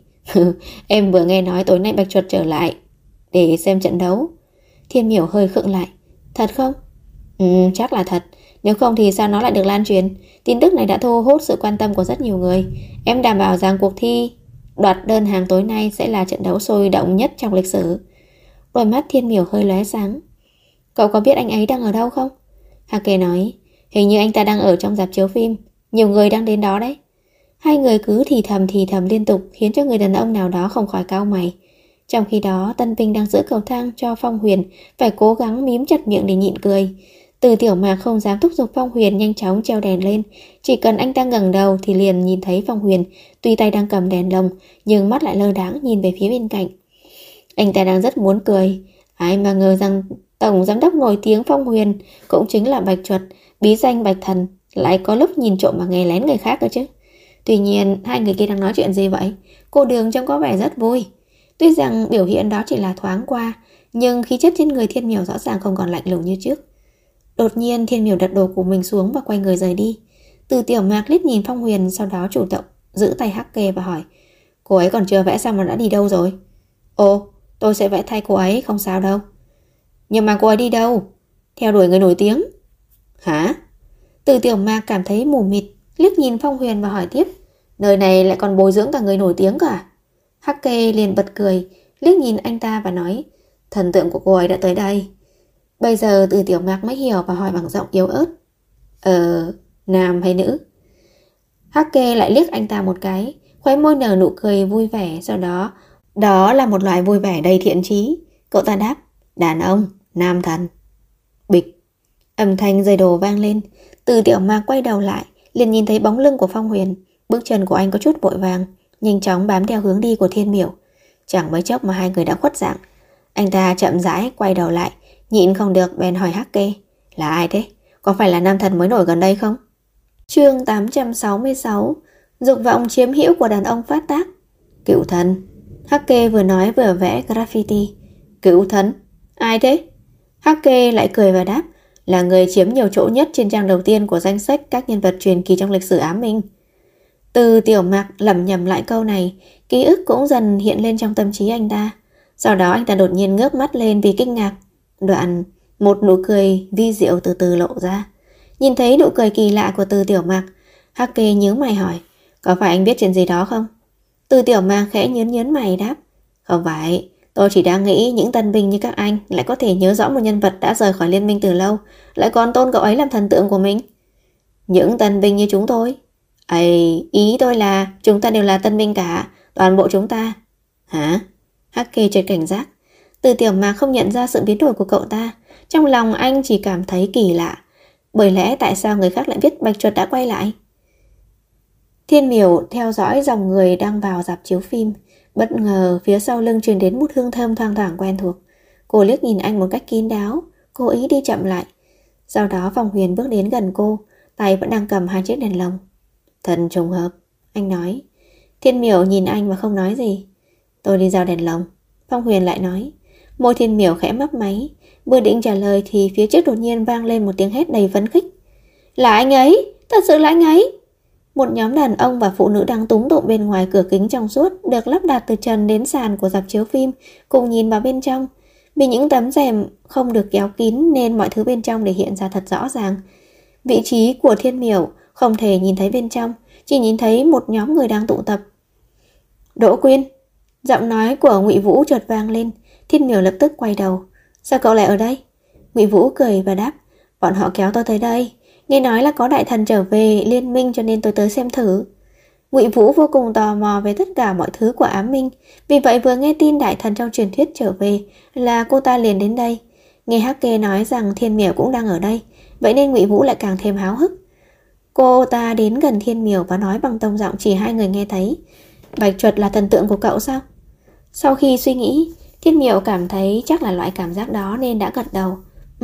Em vừa nghe nói tối nay Bạch Chuột trở lại để xem trận đấu. Thiên Miểu hơi khựng lại: Thật không? Chắc là thật. Nếu không thì sao nó lại được lan truyền? Tin tức này đã thu hút sự quan tâm của rất nhiều người. Em đảm bảo rằng cuộc thi đoạt đơn hàng tối nay sẽ là trận đấu sôi động nhất trong lịch sử. Đôi mắt Thiên Miểu hơi lóe sáng. Cậu có biết anh ấy đang ở đâu không? Hake nói: Hình như anh ta đang ở trong rạp chiếu phim. Nhiều người đang đến đó đấy. Hai người cứ thì thầm liên tục, khiến cho người đàn ông nào đó không khỏi cau mày. Trong khi đó, Tân Vinh đang giữ cầu thang cho Phong Huyền phải cố gắng mím chặt miệng để nhịn cười. Từ Tiểu Mạc không dám thúc giục Phong Huyền nhanh chóng treo đèn lên, chỉ cần anh ta ngẩng đầu thì liền nhìn thấy Phong Huyền, tuy tay đang cầm đèn lồng nhưng mắt lại lơ đãng nhìn về phía bên cạnh. Anh ta đang rất muốn cười, ai mà ngờ rằng tổng giám đốc nổi tiếng Phong Huyền cũng chính là Bạch Chuột, bí danh Bạch Thần, lại có lúc nhìn trộm mà nghe lén người khác cơ chứ. Tuy nhiên, hai người kia đang nói chuyện gì vậy? Cô Đường trông có vẻ rất vui. Tuy rằng biểu hiện đó chỉ là thoáng qua, nhưng khí chất trên người Thiên Miểu rõ ràng không còn lạnh lùng như trước. Đột nhiên Thiên Miểu đặt đồ của mình xuống và quay người rời đi. Từ Tiểu Mạc liếc nhìn Phong Huyền, sau đó chủ động giữ tay Hắc Kê và hỏi: Cô ấy còn chưa vẽ xong mà đã đi đâu rồi? Ồ, tôi sẽ vẽ thay cô ấy, không sao đâu. Nhưng mà cô ấy đi đâu? Theo đuổi người nổi tiếng. Hả? Từ Tiểu Mạc cảm thấy mù mịt, liếc nhìn Phong Huyền và hỏi tiếp: Nơi này lại còn bồi dưỡng cả người nổi tiếng cả? Hắc Kê liền bật cười, liếc nhìn anh ta và nói: Thần tượng của cô ấy đã tới đây. Bây giờ Từ Tiểu Mạc mới hiểu và hỏi bằng giọng yếu ớt: Nam hay nữ? Hắc Kê lại liếc anh ta một cái, khóe môi nở nụ cười vui vẻ, sau đó là một loại vui vẻ đầy thiện chí. Cậu ta đáp: Đàn ông, nam thần. Bịch. Âm thanh giày đồ vang lên. Từ Tiểu Mạc quay đầu lại, liền nhìn thấy bóng lưng của Phong Huyền. Bước chân của anh có chút vội vàng, nhanh chóng bám theo hướng đi của Thiên Miểu. Chẳng mấy chốc mà hai người đã khuất dạng. Anh ta chậm rãi quay đầu lại, nhịn không được bèn hỏi Hắc Kê: Là ai thế? Có phải là nam thần mới nổi gần đây không? Chương 866. Dục vọng chiếm hữu của đàn ông phát tác. Cựu thần. Hắc Kê vừa nói vừa vẽ graffiti. Cựu thần? Ai thế? Hắc Kê lại cười và đáp: Là người chiếm nhiều chỗ nhất trên trang đầu tiên của danh sách các nhân vật truyền kỳ trong lịch sử ám minh. Từ Tiểu Mạc lẩm nhẩm lại câu này, ký ức cũng dần hiện lên trong tâm trí anh ta. Sau đó anh ta đột nhiên ngước mắt lên vì kinh ngạc. Đoạn một nụ cười vi diệu từ từ lộ ra. Nhìn thấy nụ cười kỳ lạ của Từ Tiểu Mạc, Hắc Kê nhíu mày hỏi: Có phải anh biết chuyện gì đó không? Từ Tiểu Mạc khẽ nhớn mày đáp: Không phải, tôi chỉ đang nghĩ những tân binh như các anh lại có thể nhớ rõ một nhân vật đã rời khỏi liên minh từ lâu, lại còn tôn cậu ấy làm thần tượng của mình. Những tân binh như chúng tôi? Ý tôi là chúng ta đều là tân binh cả, toàn bộ chúng ta. Hả? Hắc Kê chợt cảnh giác. Từ Tiểu Mạc không nhận ra sự biến đổi của cậu ta. Trong lòng anh chỉ cảm thấy kỳ lạ. Bởi lẽ tại sao người khác lại biết Bạch Chuột đã quay lại? Thiên Miểu theo dõi dòng người đang vào rạp chiếu phim. Bất ngờ phía sau lưng truyền đến một hương thơm thoang thoảng quen thuộc. Cô liếc nhìn anh một cách kín đáo, cố ý đi chậm lại. Sau đó Phong Huyền bước đến gần cô, tay vẫn đang cầm 2 chiếc đèn lồng. Thật trùng hợp, anh nói. Thiên Miểu nhìn anh mà không nói gì. Tôi đi giao đèn lồng, Phong Huyền lại nói. Môi Thiên Miểu khẽ mấp máy, vừa định trả lời thì phía trước đột nhiên vang lên một tiếng hét đầy phấn khích. Là anh ấy, thật sự là anh ấy. Một nhóm đàn ông và phụ nữ đang túm tụm bên ngoài cửa kính trong suốt được lắp đặt từ trần đến sàn của rạp chiếu phim, cùng nhìn vào bên trong. Vì những tấm rèm không được kéo kín nên mọi thứ bên trong để hiện ra thật rõ ràng. Vị trí của Thiên Miểu không thể nhìn thấy bên trong, chỉ nhìn thấy một nhóm người đang tụ tập. Đỗ Quyên, giọng nói của Ngụy Vũ chợt vang lên. Thiên Miểu lập tức quay đầu. Sao cậu lại ở đây? Ngụy Vũ cười và đáp. Bọn họ kéo tôi tới đây, nghe nói là có đại thần trở về liên minh cho nên tôi tới xem thử. Ngụy Vũ vô cùng tò mò về tất cả mọi thứ của Ám Minh, vì vậy vừa nghe tin đại thần trong truyền thuyết trở về là cô ta liền đến đây. Nghe Hắc Kê nói rằng Thiên Miểu cũng đang ở đây, vậy nên Ngụy Vũ lại càng thêm háo hức. Cô ta đến gần Thiên Miểu và nói bằng tông giọng chỉ hai người nghe thấy. Bạch Chuột là thần tượng của cậu sao? Sau khi suy nghĩ, Thiên Miểu cảm thấy chắc là loại cảm giác đó nên đã gật đầu.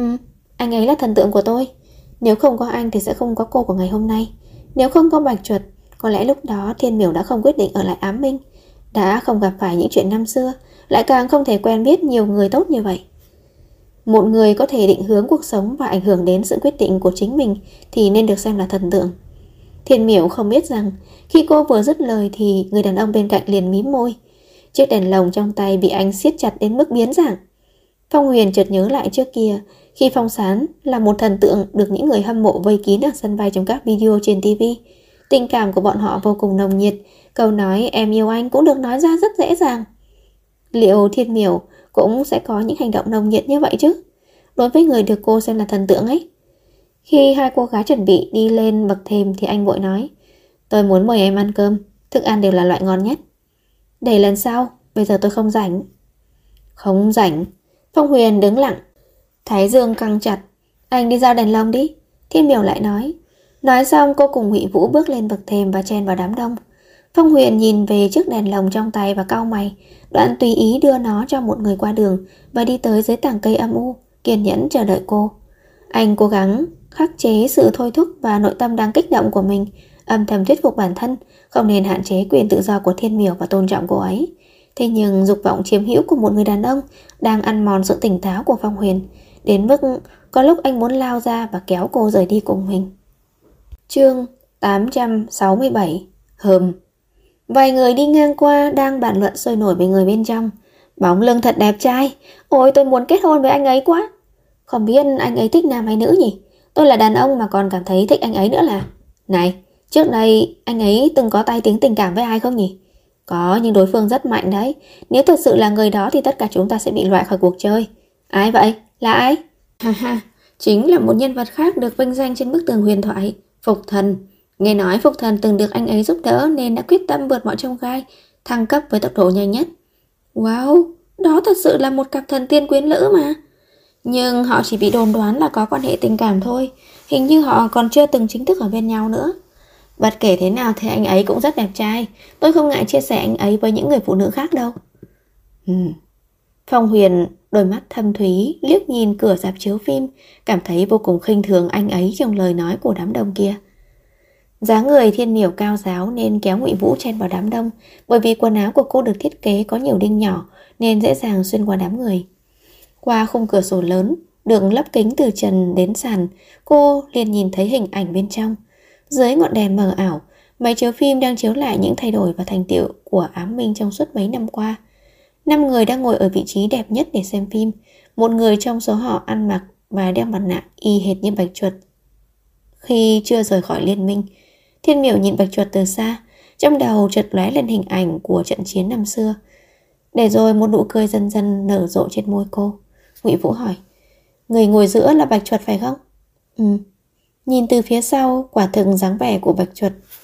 Anh ấy là thần tượng của tôi. Nếu không có anh thì sẽ không có cô của ngày hôm nay. Nếu không có Bạch Chuột, có lẽ lúc đó Thiên Miểu đã không quyết định ở lại Ám Minh, đã không gặp phải những chuyện năm xưa, lại càng không thể quen biết nhiều người tốt như vậy. Một người có thể định hướng cuộc sống và ảnh hưởng đến sự quyết định của chính mình thì nên được xem là thần tượng. Thiên Miểu không biết rằng khi cô vừa dứt lời thì người đàn ông bên cạnh liền mím môi. Chiếc đèn lồng trong tay bị anh siết chặt đến mức biến dạng. Phong Huyền chợt nhớ lại trước kia, khi Phong Sán là một thần tượng được những người hâm mộ vây kín ở sân bay trong các video trên TV. Tình cảm của bọn họ vô cùng nồng nhiệt, câu nói em yêu anh cũng được nói ra rất dễ dàng. Liệu Thiên Miểu cũng sẽ có những hành động nồng nhiệt như vậy chứ? Đối với người được cô xem là thần tượng ấy. Khi hai cô gái chuẩn bị đi lên bậc thềm thì anh vội nói. Tôi muốn mời em ăn cơm, thức ăn đều là loại ngon nhất. Để lần sau, bây giờ tôi không rảnh. Không rảnh? Phong Huyền đứng lặng, thái dương căng chặt. Anh đi giao đèn lồng đi, Thiên Miểu lại nói. Nói xong cô cùng Ngụy Vũ bước lên bậc thềm và chen vào đám đông. Phong Huyền nhìn về chiếc đèn lồng trong tay và cau mày, đoạn tùy ý đưa nó cho một người qua đường và đi tới dưới tảng cây âm u, kiên nhẫn chờ đợi cô. Anh cố gắng khắc chế sự thôi thúc và nội tâm đang kích động của mình, âm thầm thuyết phục bản thân không nên hạn chế quyền tự do của Thiên Miểu và tôn trọng cô ấy. Thế nhưng dục vọng chiếm hữu của một người đàn ông đang ăn mòn sự tỉnh táo của Phong Huyền, đến mức có lúc anh muốn lao ra và kéo cô rời đi cùng mình. Chương 867. Vài người đi ngang qua đang bàn luận sôi nổi với người bên trong. Bóng lưng thật đẹp trai, ôi tôi muốn kết hôn với anh ấy quá. Không biết anh ấy thích nam hay nữ nhỉ? Tôi là đàn ông mà còn cảm thấy thích anh ấy nữa là. Này, trước đây anh ấy từng có tai tiếng tình cảm với ai không nhỉ? Có, nhưng đối phương rất mạnh đấy. Nếu thật sự là người đó thì tất cả chúng ta sẽ bị loại khỏi cuộc chơi. Ai vậy? Là ai? Ha ha, chính là một nhân vật khác được vinh danh trên bức tường huyền thoại, Phục Thần. Nghe nói Phục Thần từng được anh ấy giúp đỡ nên đã quyết tâm vượt mọi chông gai, thăng cấp với tốc độ nhanh nhất. Wow, đó thật sự là một cặp thần tiên quyến lữ mà. Nhưng họ chỉ bị đồn đoán là có quan hệ tình cảm thôi. Hình như họ còn chưa từng chính thức ở bên nhau nữa. Bất kể thế nào thì anh ấy cũng rất đẹp trai. Tôi không ngại chia sẻ anh ấy với những người phụ nữ khác đâu. Phong Huyền đôi mắt thâm thúy liếc nhìn cửa rạp chiếu phim, cảm thấy vô cùng khinh thường anh ấy trong lời nói của đám đông kia. Dáng người Thiên Miểu cao ráo nên kéo Ngụy Vũ chen vào đám đông, bởi vì quần áo của cô được thiết kế có nhiều đinh nhỏ nên dễ dàng xuyên qua đám người. Qua khung cửa sổ lớn được lắp kính từ trần đến sàn, cô liền nhìn thấy hình ảnh bên trong. Dưới ngọn đèn mờ ảo, máy chiếu phim đang chiếu lại những thay đổi và thành tựu của Ám Minh trong suốt mấy năm qua. 5 người đang ngồi ở vị trí đẹp nhất để xem phim. Một người trong số họ ăn mặc và đeo mặt nạ y hệt như Bạch Chuột. Khi chưa rời khỏi liên minh, Thiên Miểu nhìn Bạch Chuột từ xa, trong đầu chợt lóe lên hình ảnh của trận chiến năm xưa. Để rồi một nụ cười dần dần nở rộ trên môi cô. Ngụy Vũ hỏi, người ngồi giữa là Bạch Chuột phải không? Nhìn từ phía sau, quả thực dáng vẻ của Bạch Chuột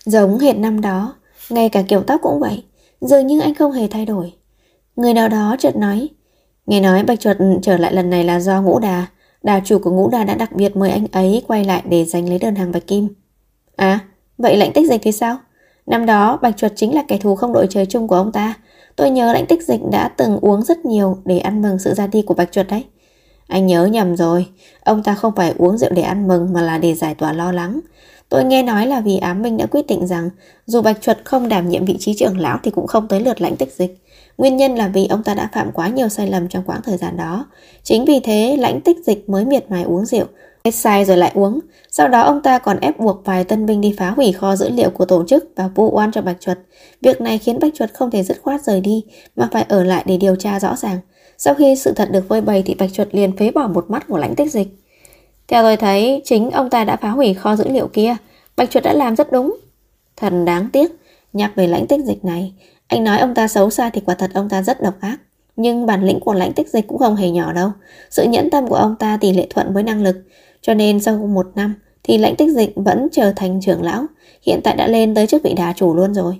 Giống hệt năm đó, ngay cả kiểu tóc cũng vậy, dường như anh không hề thay đổi. Người nào đó chợt nói, nghe nói Bạch Chuột trở lại lần này là do Ngũ Đà. Đà chủ của Ngũ Đà đã đặc biệt mời anh ấy quay lại để giành lấy đơn hàng bạch kim. À, vậy Lãnh Tích Dịch thì sao? Năm đó Bạch Chuột chính là kẻ thù không đội trời chung của ông ta. Tôi nhớ Lãnh Tích Dịch đã từng uống rất nhiều để ăn mừng sự ra đi của Bạch Chuột đấy. Anh nhớ nhầm rồi, ông ta không phải uống rượu để ăn mừng mà là để giải tỏa lo lắng. Tôi nghe nói là vì Ám Minh đã quyết định rằng dù Bạch Chuột không đảm nhiệm vị trí trưởng lão thì cũng không tới lượt Lãnh Tích Dịch. Nguyên nhân là vì ông ta đã phạm quá nhiều sai lầm trong quãng thời gian đó. Chính vì thế Lãnh Tích Dịch mới miệt mài uống rượu, hết sai rồi lại uống. Sau đó ông ta còn ép buộc vài tân binh đi phá hủy kho dữ liệu của tổ chức và vu oan cho Bạch Chuột. Việc này khiến Bạch Chuột không thể dứt khoát rời đi mà phải ở lại để điều tra rõ ràng. Sau khi sự thật được phơi bày thì Bạch Chuột liền phế bỏ một mắt của Lãnh Tích Dịch. Theo tôi thấy, chính ông ta đã phá hủy kho dữ liệu kia. Bạch Chuột đã làm rất đúng. Thật đáng tiếc, nhắc về Lãnh Tích Dịch này, anh nói ông ta xấu xa thì quả thật ông ta rất độc ác. Nhưng bản lĩnh của Lãnh Tích Dịch cũng không hề nhỏ đâu. Sự nhẫn tâm của ông ta tỷ lệ thuận với năng lực. Cho nên sau 1 năm thì Lãnh Tích Dịch vẫn trở thành trưởng lão. Hiện tại đã lên tới chức vị đà chủ luôn rồi.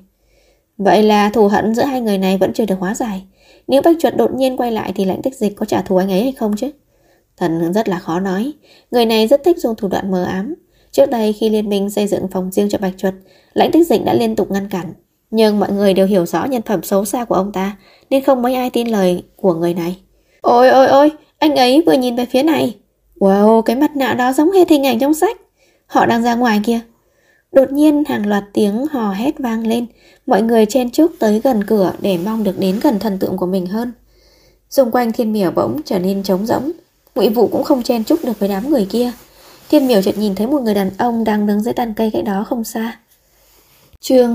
Vậy là thù hận giữa hai người này vẫn chưa được hóa giải. Nếu Bạch Chuột đột nhiên quay lại thì Lãnh Tích Dịch có trả thù anh ấy hay không chứ? Thần rất là khó nói. Người này rất thích dùng thủ đoạn mờ ám. Trước đây khi liên minh xây dựng phòng riêng cho Bạch Chuột, Lãnh Tích Dịch đã liên tục ngăn cản. Nhưng mọi người đều hiểu rõ nhân phẩm xấu xa của ông ta, nên không mấy ai tin lời của người này. Ôi ôi ôi, anh ấy vừa nhìn về phía này. Wow, cái mặt nạ đó giống hệt hình ảnh trong sách. Họ đang ra ngoài kia. Đột nhiên hàng loạt tiếng hò hét vang lên. Mọi người chen chúc tới gần cửa để mong được đến gần thần tượng của mình hơn. Xung quanh Thiên Miểu bỗng trở nên trống rỗng. Ngụy Vũ cũng không chen chúc được với đám người kia. Thiên Miểu chợt nhìn thấy một người đàn ông đang đứng dưới tàn cây cách đó không xa. Chương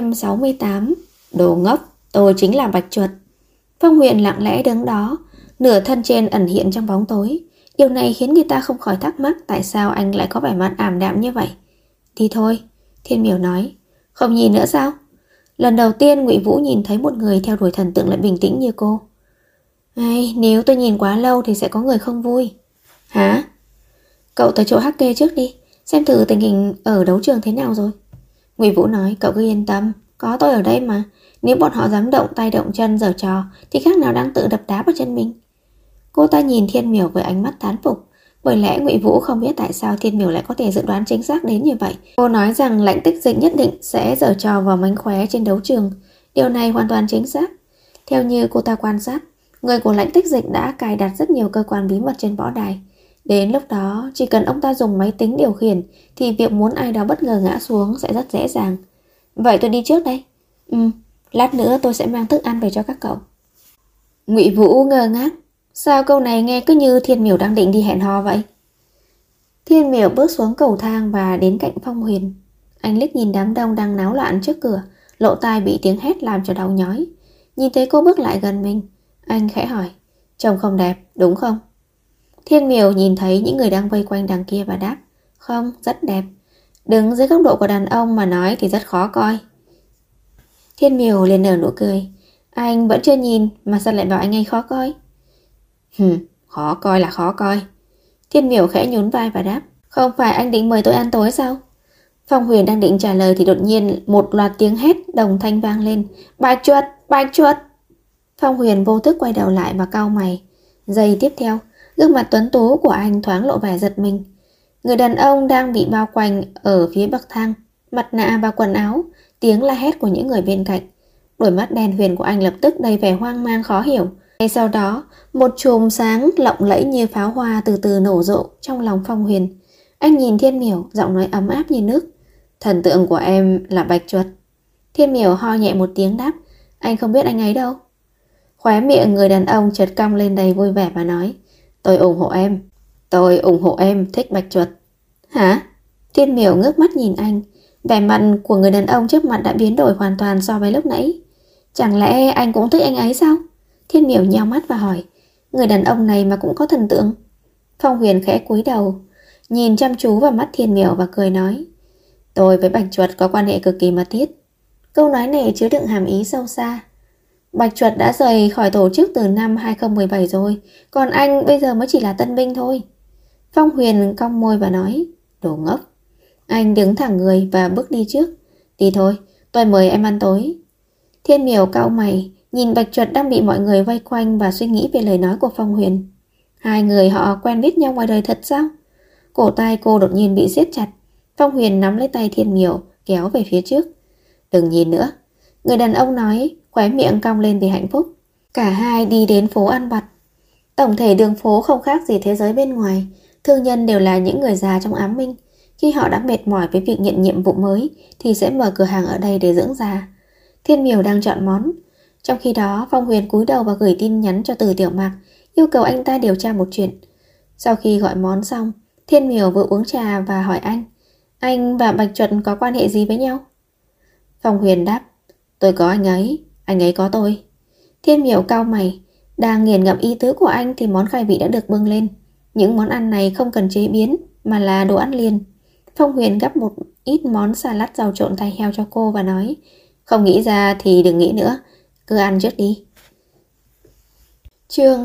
868. Đồ ngốc, tôi chính là Bạch Chuột. Phong Huyền lặng lẽ đứng đó, nửa thân trên ẩn hiện trong bóng tối. Điều này khiến người ta không khỏi thắc mắc tại sao anh lại có vẻ mặt ảm đạm như vậy. Đi thôi, Thiên Miểu nói. Không nhìn nữa sao? Lần đầu tiên Ngụy Vũ nhìn thấy một người theo đuổi thần tượng lại bình tĩnh như cô. Nếu tôi nhìn quá lâu thì sẽ có người không vui. Hả? Cậu tới chỗ hắc kê trước đi, xem thử tình hình ở đấu trường thế nào rồi. Ngụy Vũ nói, cậu cứ yên tâm, có tôi ở đây mà. Nếu bọn họ dám động tay động chân giở trò thì khác nào đang tự đập đá vào chân mình. Cô ta nhìn Thiên Miểu với ánh mắt thán phục. Bởi lẽ Ngụy Vũ không biết tại sao Thiên Miểu lại có thể dự đoán chính xác đến như vậy. Cô nói rằng Lãnh Tích Dịch nhất định sẽ giở trò vào mánh khóe trên đấu trường. Điều này hoàn toàn chính xác. Theo như cô ta quan sát, người của Lãnh Tích Dịch đã cài đặt rất nhiều cơ quan bí mật trên võ đài. Đến lúc đó, chỉ cần ông ta dùng máy tính điều khiển thì việc muốn ai đó bất ngờ ngã xuống sẽ rất dễ dàng. Vậy tôi đi trước đây. Lát nữa tôi sẽ mang thức ăn về cho các cậu. Ngụy Vũ ngơ ngác. Sao câu này nghe cứ như Thiên Miểu đang định đi hẹn hò vậy? Thiên Miểu bước xuống cầu thang và đến cạnh Phong Huyền. Anh liếc nhìn đám đông đang náo loạn trước cửa, lỗ tai bị tiếng hét làm cho đau nhói. Nhìn thấy cô bước lại gần mình, anh khẽ hỏi, trông không đẹp, đúng không? Thiên Miểu nhìn thấy những người đang vây quanh đằng kia và đáp, không, rất đẹp. Đứng dưới góc độ của đàn ông mà nói thì rất khó coi. Thiên Miểu liền nở nụ cười. Anh vẫn chưa nhìn mà sao lại bảo anh ấy khó coi? Khó coi là khó coi. Thiên Miểu khẽ nhún vai và đáp, không phải anh định mời tôi ăn tối sao? Phong Huyền đang định trả lời thì đột nhiên một loạt tiếng hét đồng thanh vang lên. Bạch Chuột, Bạch Chuột. Phong Huyền vô thức quay đầu lại và cau mày. Giây tiếp theo, gương mặt tuấn tú của anh thoáng lộ vẻ giật mình. Người đàn ông đang bị bao quanh ở phía bậc thang, mặt nạ và quần áo, tiếng la hét của những người bên cạnh. Đôi mắt đen huyền của anh lập tức đầy vẻ hoang mang khó hiểu. Ngay sau đó, một chùm sáng lộng lẫy như pháo hoa từ từ nổ rộ trong lòng Phong Huyền. Anh nhìn Thiên Miểu, giọng nói ấm áp như nước. Thần tượng của em là Bạch Chuột. Thiên Miểu ho nhẹ một tiếng đáp, anh không biết anh ấy đâu. Khóe miệng người đàn ông chợt cong lên đầy vui vẻ và nói, tôi ủng hộ em. Tôi ủng hộ em thích Bạch Chuột. Hả? Thiên Miểu ngước mắt nhìn anh. Vẻ mặt của người đàn ông trước mặt đã biến đổi hoàn toàn so với lúc nãy. Chẳng lẽ anh cũng thích anh ấy sao? Thiên Miểu nheo mắt và hỏi, người đàn ông này mà cũng có thần tượng? Phong Huyền khẽ cúi đầu, nhìn chăm chú vào mắt Thiên Miểu và cười nói, tôi với Bạch Chuột có quan hệ cực kỳ mật thiết. Câu nói này chứa đựng hàm ý sâu xa. Bạch Chuột đã rời khỏi tổ chức từ năm 2017 rồi, còn anh bây giờ mới chỉ là tân binh thôi. Phong Huyền cong môi và nói, đồ ngốc. Anh đứng thẳng người và bước đi trước. Đi thôi, tôi mời em ăn tối. Thiên Miểu cau mày, nhìn Bạch Chuột đang bị mọi người vây quanh và suy nghĩ về lời nói của Phong Huyền. Hai người họ quen biết nhau ngoài đời thật sao? Cổ tay cô đột nhiên bị siết chặt. Phong Huyền nắm lấy tay Thiên Miểu, kéo về phía trước. Đừng nhìn nữa. Người đàn ông nói, khóe miệng cong lên vì hạnh phúc. Cả hai đi đến phố ăn vặt. Tổng thể đường phố không khác gì thế giới bên ngoài. Thương nhân đều là những người già trong ám minh. Khi họ đã mệt mỏi với việc nhận nhiệm vụ mới thì sẽ mở cửa hàng ở đây để dưỡng già. Thiên Miểu đang chọn món. Trong khi đó, Phong Huyền cúi đầu và gửi tin nhắn cho Từ Tiểu Mạc, yêu cầu anh ta điều tra một chuyện. Sau khi gọi món xong, Thiên Miểu vừa uống trà và hỏi anh và Bạch Chuột có quan hệ gì với nhau? Phong Huyền đáp, tôi có anh ấy có tôi. Thiên Miểu cau mày, đang nghiền ngẫm ý tứ của anh thì món khai vị đã được bưng lên. Những món ăn này không cần chế biến mà là đồ ăn liền. Phong Huyền gắp một ít món salad rau trộn tai heo cho cô và nói, không nghĩ ra thì đừng nghĩ nữa, cứ ăn trước đi. Chương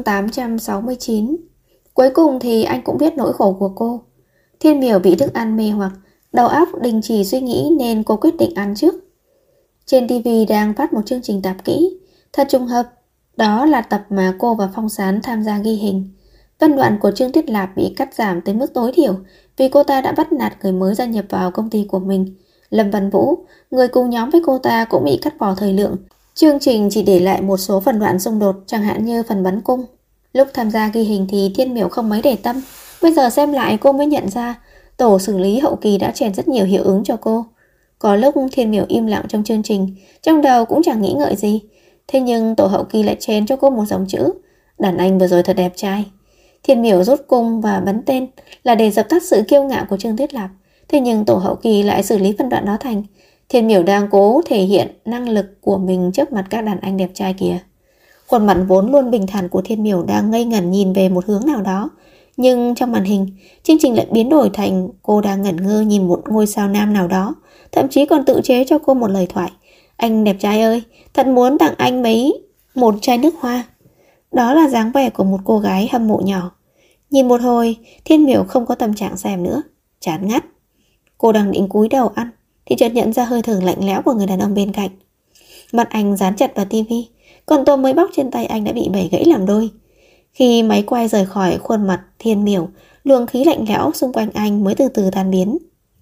869. Cuối cùng thì anh cũng biết nỗi khổ của cô. Thiên Miểu bị thức ăn mê hoặc, đầu óc đình chỉ suy nghĩ nên cô quyết định ăn trước. Trên TV đang phát một chương trình tạp kỹ. Thật trùng hợp, đó là tập mà cô và Phong Sán tham gia ghi hình. Phân đoạn của Trương Tuyết Lạp bị cắt giảm tới mức tối thiểu vì cô ta đã bắt nạt người mới gia nhập vào công ty của mình. Lâm Văn Vũ, người cùng nhóm với cô ta, cũng bị cắt bỏ thời lượng. Chương trình chỉ để lại một số phần đoạn xung đột, chẳng hạn như phần bắn cung. Lúc tham gia ghi hình thì Thiên Miểu không mấy để tâm. Bây giờ xem lại cô mới nhận ra tổ xử lý hậu kỳ đã chèn rất nhiều hiệu ứng cho cô. Có lúc Thiên Miểu im lặng trong chương trình, trong đầu cũng chẳng nghĩ ngợi gì. Thế nhưng tổ hậu kỳ lại chèn cho cô một dòng chữ, đàn anh vừa rồi thật đẹp trai. Thiên Miểu rút cung và bắn tên là để dập tắt sự kiêu ngạo của Trương Tuyết Lạp. Thế nhưng tổ hậu kỳ lại xử lý phân đoạn đó thành, Thiên Miểu đang cố thể hiện năng lực của mình trước mặt các đàn anh đẹp trai kìa. Khuôn mặt vốn luôn bình thản của Thiên Miểu đang ngây ngẩn nhìn về một hướng nào đó. Nhưng trong màn hình, chương trình lại biến đổi thành cô đang ngẩn ngơ nhìn một ngôi sao nam nào đó. Thậm chí còn tự chế cho cô một lời thoại. Anh đẹp trai ơi, thật muốn tặng anh một chai nước hoa. Đó là dáng vẻ của một cô gái hâm mộ nhỏ. Nhìn một hồi, Thiên Miểu không có tâm trạng xem nữa, chán ngắt. Cô đang định cúi đầu ăn thì chợt nhận ra hơi thở lạnh lẽo của người đàn ông bên cạnh. Mặt anh dán chặt vào tivi, còn tô mới bóc trên tay anh đã bị bẻ gãy làm đôi. Khi máy quay rời khỏi khuôn mặt Thiên Miểu, luồng khí lạnh lẽo xung quanh anh mới từ từ tan biến.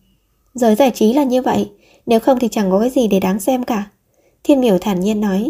Giới giải trí là như vậy, nếu không thì chẳng có cái gì để đáng xem cả. Thiên Miểu thản nhiên nói.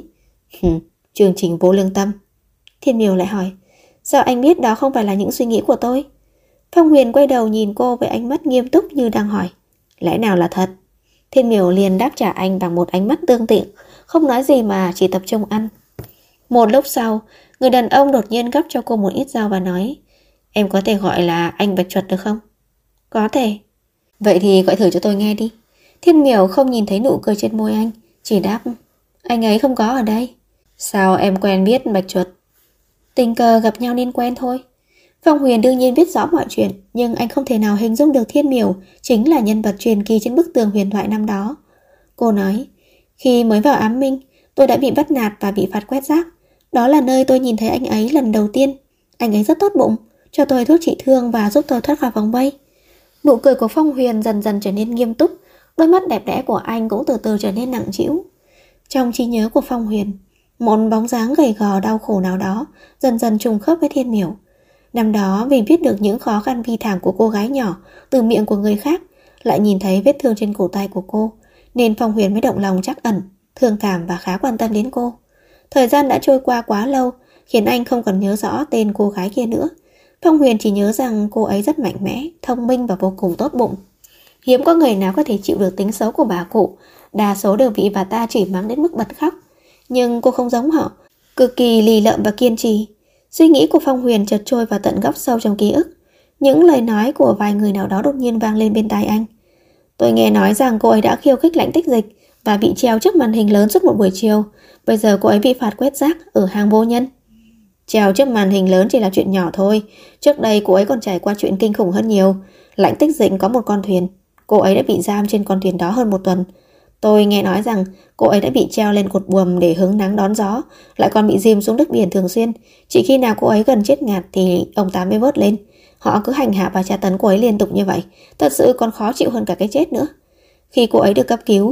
Chương trình vô lương tâm. Thiên Miểu lại hỏi, sao anh biết đó không phải là những suy nghĩ của tôi? Phong Huyền quay đầu nhìn cô với ánh mắt nghiêm túc như đang hỏi, lẽ nào là thật? Thiên Miểu liền đáp trả anh bằng một ánh mắt tương tự, không nói gì mà chỉ tập trung ăn. Một lúc sau, người đàn ông đột nhiên gắp cho cô một ít rau và nói, em có thể gọi là anh Bạch Chuột được không? Có thể. Vậy thì gọi thử cho tôi nghe đi. Thiên Miểu không nhìn thấy nụ cười trên môi anh, chỉ đáp, anh ấy không có ở đây. Sao em quen biết Bạch Chuột? Tình cờ gặp nhau nên quen thôi. Phong Huyền đương nhiên biết rõ mọi chuyện, nhưng anh không thể nào hình dung được Thiên Miểu chính là nhân vật truyền kỳ trên bức tường huyền thoại năm đó. Cô nói, khi mới vào ám minh, tôi đã bị bắt nạt và bị phạt quét rác. Đó là nơi tôi nhìn thấy anh ấy lần đầu tiên. Anh ấy rất tốt bụng, cho tôi thuốc trị thương và giúp tôi thoát khỏi vòng vây. Nụ cười của Phong Huyền dần dần trở nên nghiêm túc, đôi mắt đẹp đẽ của anh cũng từ từ trở nên nặng trĩu. Trong trí nhớ của Phong Huyền, một bóng dáng gầy gò đau khổ nào đó dần dần trùng khớp với Thiên Miểu. Năm đó vì biết được những khó khăn bi thảm của cô gái nhỏ từ miệng của người khác, lại nhìn thấy vết thương trên cổ tay của cô, nên Phong Huyền mới động lòng trắc ẩn, thương cảm và khá quan tâm đến cô. Thời gian đã trôi qua quá lâu, khiến anh không còn nhớ rõ tên cô gái kia nữa. Phong Huyền chỉ nhớ rằng cô ấy rất mạnh mẽ, thông minh và vô cùng tốt bụng. Hiếm có người nào có thể chịu được tính xấu của bà cụ, đa số đều bị bà ta chửi mắng đến mức bật khóc. Nhưng cô không giống họ, cực kỳ lì lợm và kiên trì. Suy nghĩ của Phong Huyền chợt trôi vào tận góc sâu trong ký ức. Những lời nói của vài người nào đó đột nhiên vang lên bên tai anh. Tôi nghe nói rằng cô ấy đã khiêu khích Lãnh Tích Dịch và bị treo trước màn hình lớn suốt một buổi chiều. Bây giờ cô ấy bị phạt quét rác ở hang vô nhân. Treo trước màn hình lớn chỉ là chuyện nhỏ thôi. Trước đây cô ấy còn trải qua chuyện kinh khủng hơn nhiều. Lãnh Tích Dịch có một con thuyền. Cô ấy đã bị giam trên con thuyền đó hơn một tuần. Tôi nghe nói rằng cô ấy đã bị treo lên cột buồm để hứng nắng đón gió, lại còn bị dìm xuống nước biển thường xuyên. Chỉ khi nào cô ấy gần chết ngạt thì ông ta mới vớt lên. Họ cứ hành hạ và tra tấn cô ấy liên tục như vậy, thật sự còn khó chịu hơn cả cái chết nữa. Khi cô ấy được cấp cứu,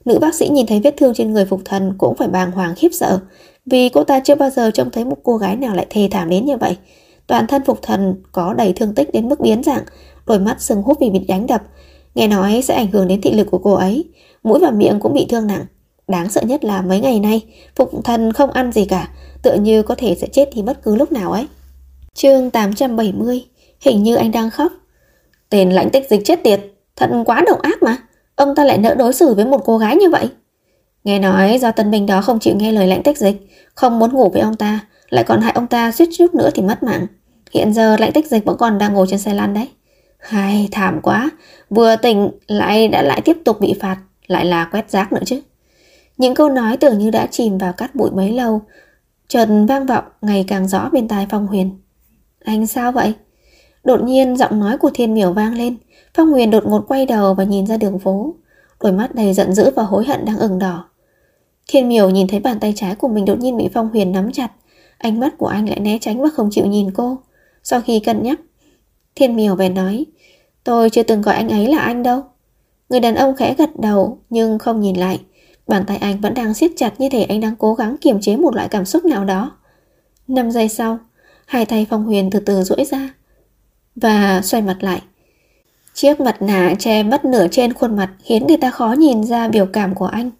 Nữ bác sĩ nhìn thấy vết thương trên người Phục Thần cũng phải bàng hoàng khiếp sợ, vì cô ta chưa bao giờ trông thấy một cô gái nào lại thê thảm đến như vậy. Toàn thân Phục Thần có đầy thương tích đến mức biến dạng, đôi mắt sưng húp vì bị đánh đập. Nghe nói sẽ ảnh hưởng đến thị lực của cô ấy, mũi và miệng cũng bị thương nặng. Đáng sợ nhất là mấy ngày nay Phục Thần không ăn gì cả, tựa như có thể sẽ chết đi bất cứ lúc nào ấy. Chương 870. Hình như anh đang khóc. Tên Lãnh Tích Dịch chết tiệt, thật quá độc ác mà. Ông ta lại nỡ đối xử với một cô gái như vậy. Nghe nói do tân binh đó không chịu nghe lời Lãnh Tích Dịch, không muốn ngủ với ông ta, lại còn hại ông ta suýt chút nữa thì mất mạng. Hiện giờ Lãnh Tích Dịch vẫn còn đang ngồi trên xe lăn đấy. Hay, thảm quá. Vừa tỉnh lại tiếp tục bị phạt, lại là quét rác nữa chứ. Những câu nói tưởng như đã chìm vào cát bụi bấy lâu, chợt vang vọng ngày càng rõ bên tai Phong Huyền. Anh sao vậy? Đột nhiên giọng nói của Thiên Miểu vang lên. Phong Huyền đột ngột quay đầu và nhìn ra đường phố, đôi mắt đầy giận dữ và hối hận đang ửng đỏ. Thiên Miểu nhìn thấy bàn tay trái của mình đột nhiên bị Phong Huyền nắm chặt, ánh mắt của anh lại né tránh và không chịu nhìn cô. Sau khi cân nhắc, Thiên Miểu bèn nói, tôi chưa từng gọi anh ấy là anh đâu. Người đàn ông khẽ gật đầu nhưng không nhìn lại. Bàn tay anh vẫn đang siết chặt như thể anh đang cố gắng kiềm chế một loại cảm xúc nào đó. 5 giây sau, hai tay Phong Huyền từ từ duỗi ra và xoay mặt lại. Chiếc mặt nạ che mất nửa trên khuôn mặt khiến người ta khó nhìn ra biểu cảm của anh.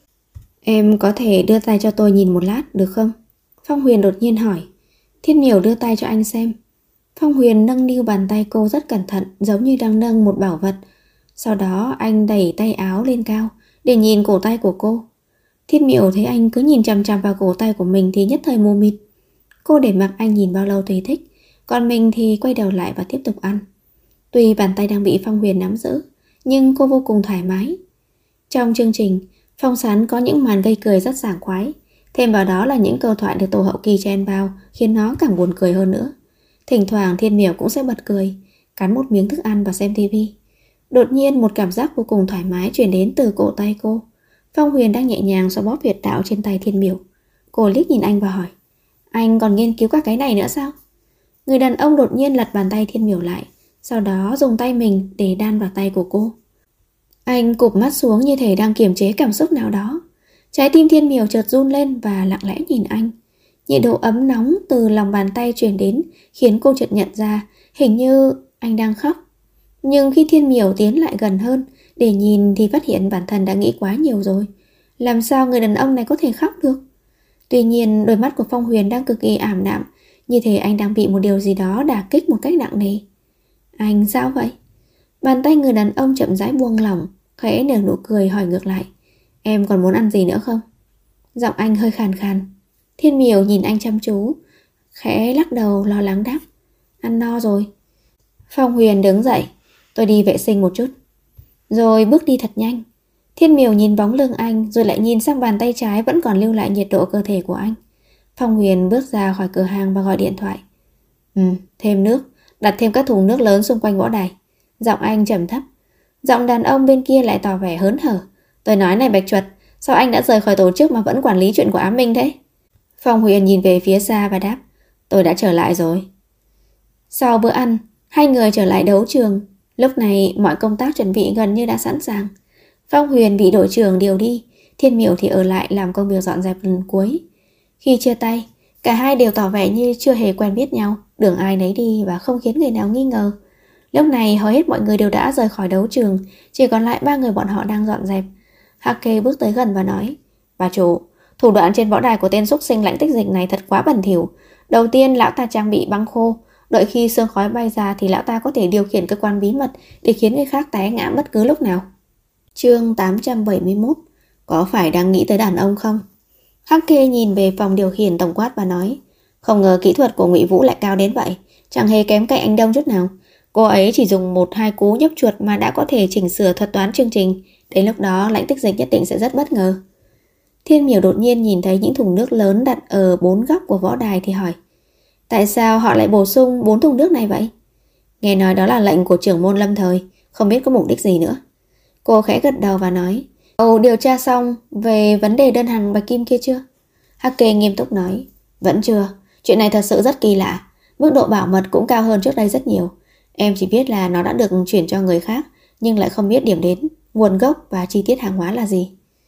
Em có thể đưa tay cho tôi nhìn một lát được không? Phong Huyền đột nhiên hỏi. Thiên Miểu đưa tay cho anh xem. Phong Huyền nâng niu bàn tay cô rất cẩn thận, giống như đang nâng một bảo vật. Sau đó anh đẩy tay áo lên cao để nhìn cổ tay của cô. Thiên Miểu thấy anh cứ nhìn chằm chằm vào cổ tay của mình thì nhất thời mù mịt. Cô để mặc anh nhìn bao lâu tùy thích, còn mình thì quay đầu lại và tiếp tục ăn. Tuy bàn tay đang bị Phong Huyền nắm giữ, nhưng cô vô cùng thoải mái. Trong chương trình, Phong Sán có những màn gây cười rất sảng khoái, thêm vào đó là những câu thoại được Tô Hậu Kỳ chen vào khiến nó càng buồn cười hơn nữa. Thỉnh thoảng Thiên Miểu cũng sẽ bật cười, cắn một miếng thức ăn và xem tivi. Đột nhiên một cảm giác vô cùng thoải mái truyền đến từ cổ tay cô. Phong Huyền đang nhẹ nhàng xoa bóp huyệt đạo trên tay Thiên Miểu. Cô liếc nhìn anh và hỏi, anh còn nghiên cứu các cái này nữa sao? Người đàn ông đột nhiên lật bàn tay Thiên Miểu lại, sau đó dùng tay mình để đan vào tay của cô. Anh cụp mắt xuống như thể đang kiềm chế cảm xúc nào đó. Trái tim Thiên Miểu chợt run lên và lặng lẽ nhìn anh. Nhiệt độ ấm nóng từ lòng bàn tay truyền đến khiến cô chợt nhận ra hình như anh đang khóc. Nhưng khi Thiên Miểu tiến lại gần hơn để nhìn thì phát hiện bản thân đã nghĩ quá nhiều rồi. Làm sao người đàn ông này có thể khóc được? Tuy nhiên đôi mắt của Phong Huyền đang cực kỳ ảm đạm, như thể anh đang bị một điều gì đó đả kích một cách nặng nề. Anh sao vậy? Bàn tay người đàn ông chậm rãi buông lỏng, khẽ nở nụ cười hỏi ngược lại, em còn muốn ăn gì nữa không? Giọng anh hơi khàn khàn. Thiên Miểu nhìn anh chăm chú, khẽ lắc đầu lo lắng đáp, ăn no rồi. Phong Huyền đứng dậy, tôi đi vệ sinh một chút, rồi bước đi thật nhanh. Thiên Miểu nhìn bóng lưng anh rồi lại nhìn sang bàn tay trái vẫn còn lưu lại nhiệt độ cơ thể của anh. Phong Huyền bước ra khỏi cửa hàng và gọi điện thoại. Thêm nước, đặt thêm các thùng nước lớn xung quanh võ đài. Giọng anh trầm thấp. Giọng đàn ông bên kia lại tỏ vẻ hớn hở. Tôi nói này Bạch Chuột, sao anh đã rời khỏi tổ chức mà vẫn quản lý chuyện của Á Minh thế? Phong Huyền nhìn về phía xa và đáp, tôi đã trở lại rồi. Sau bữa ăn, hai người trở lại đấu trường. Lúc này mọi công tác chuẩn bị gần như đã sẵn sàng. Phong Huyền bị đội trưởng điều đi, Thiên Miểu thì ở lại làm công việc dọn dẹp lần cuối. Khi chia tay, cả hai đều tỏ vẻ như chưa hề quen biết nhau, đường ai nấy đi và không khiến người nào nghi ngờ. Lúc này hầu hết mọi người đều đã rời khỏi đấu trường, chỉ còn lại ba người bọn họ đang dọn dẹp. Hắc Kê bước tới gần và nói, bà chủ, thủ đoạn trên võ đài của tên xúc sinh Lãnh Tích Dịch này thật quá bẩn thỉu. Đầu tiên lão ta trang bị băng khô, đợi khi sương khói bay ra thì lão ta có thể điều khiển cơ quan bí mật để khiến người khác té ngã bất cứ lúc nào. Chương 871. Có phải đang nghĩ tới đàn ông không? Hắc Kê nhìn về phòng điều khiển tổng quát và nói, không ngờ kỹ thuật của Ngụy Vũ lại cao đến vậy, chẳng hề kém cạnh anh Đông chút nào. Cô ấy chỉ dùng 1-2 cú nhấp chuột mà đã có thể chỉnh sửa thuật toán chương trình. Đến lúc đó Lãnh Tích Dịch nhất định sẽ rất bất ngờ. Thiên Miểu đột nhiên nhìn thấy những thùng nước lớn đặt ở 4 góc của võ đài thì hỏi, tại sao họ lại bổ sung 4 thùng nước này vậy? Nghe nói đó là lệnh của trưởng môn Lâm Thời, không biết có mục đích gì nữa. Cô khẽ gật đầu và nói, điều tra xong về vấn đề đơn hàng bạch kim kia chưa? Hắc Kê nghiêm túc nói, vẫn chưa. Chuyện này thật sự rất kỳ lạ, mức độ bảo mật cũng cao hơn trước đây rất nhiều. Em chỉ biết là nó đã được chuyển cho người khác, nhưng lại không biết điểm đến, nguồn gốc và chi tiết hàng hóa là gì.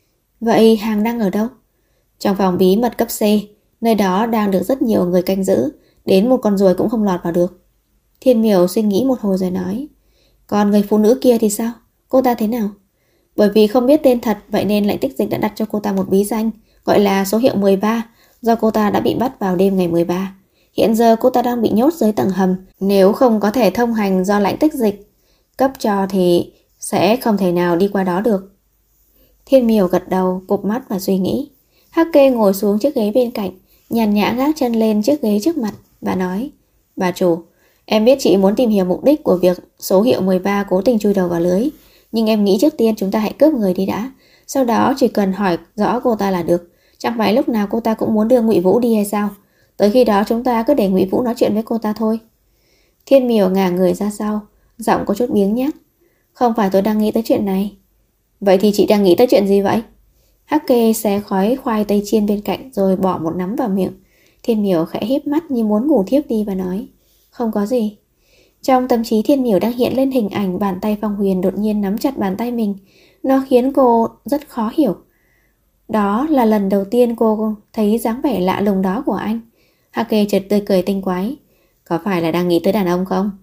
Vậy hàng đang ở đâu? Trong phòng bí mật cấp C, nơi đó đang được rất nhiều người canh giữ, đến một con ruồi cũng không lọt vào được. Thiên Miểu suy nghĩ một hồi rồi nói. Còn người phụ nữ kia thì sao? Cô ta thế nào? Bởi vì không biết tên thật, vậy nên lãnh tích dịch đã đặt cho cô ta một bí danh, gọi là số hiệu 13, do cô ta đã bị bắt vào đêm ngày 13. Hiện giờ cô ta đang bị nhốt dưới tầng hầm, nếu không có thể thông hành do lãnh tích dịch cấp cho thì sẽ không thể nào đi qua đó được. Thiên Miểu gật đầu, cụp mắt và suy nghĩ. Hắc Kê ngồi xuống chiếc ghế bên cạnh, nhàn nhã gác chân lên chiếc ghế trước mặt và nói. Bà chủ, em biết chị muốn tìm hiểu mục đích của việc số hiệu 13 cố tình chui đầu vào lưới, nhưng em nghĩ trước tiên chúng ta hãy cướp người đi đã. Sau đó chỉ cần hỏi rõ cô ta là được. Chẳng phải lúc nào cô ta cũng muốn đưa Ngụy Vũ đi hay sao? Tới khi đó chúng ta cứ để Ngụy Vũ nói chuyện với cô ta thôi. Thiên Miểu ngả người ra sau, giọng có chút biếng nhác. Không phải tôi đang nghĩ tới chuyện này. Vậy thì chị đang nghĩ tới chuyện gì vậy? Hắc Kê xé khói khoai tây chiên bên cạnh rồi bỏ một nắm vào miệng. Thiên Miểu khẽ híp mắt như muốn ngủ thiếp đi và nói. Không có gì. Trong tâm trí Thiên Miểu đang hiện lên hình ảnh bàn tay Phong Huyền đột nhiên nắm chặt bàn tay mình. Nó khiến cô rất khó hiểu. Đó là lần đầu tiên cô thấy dáng vẻ lạ lùng đó của anh. Hắc Kê chợt tươi cười tinh quái. Có phải là đang nghĩ tới đàn ông không?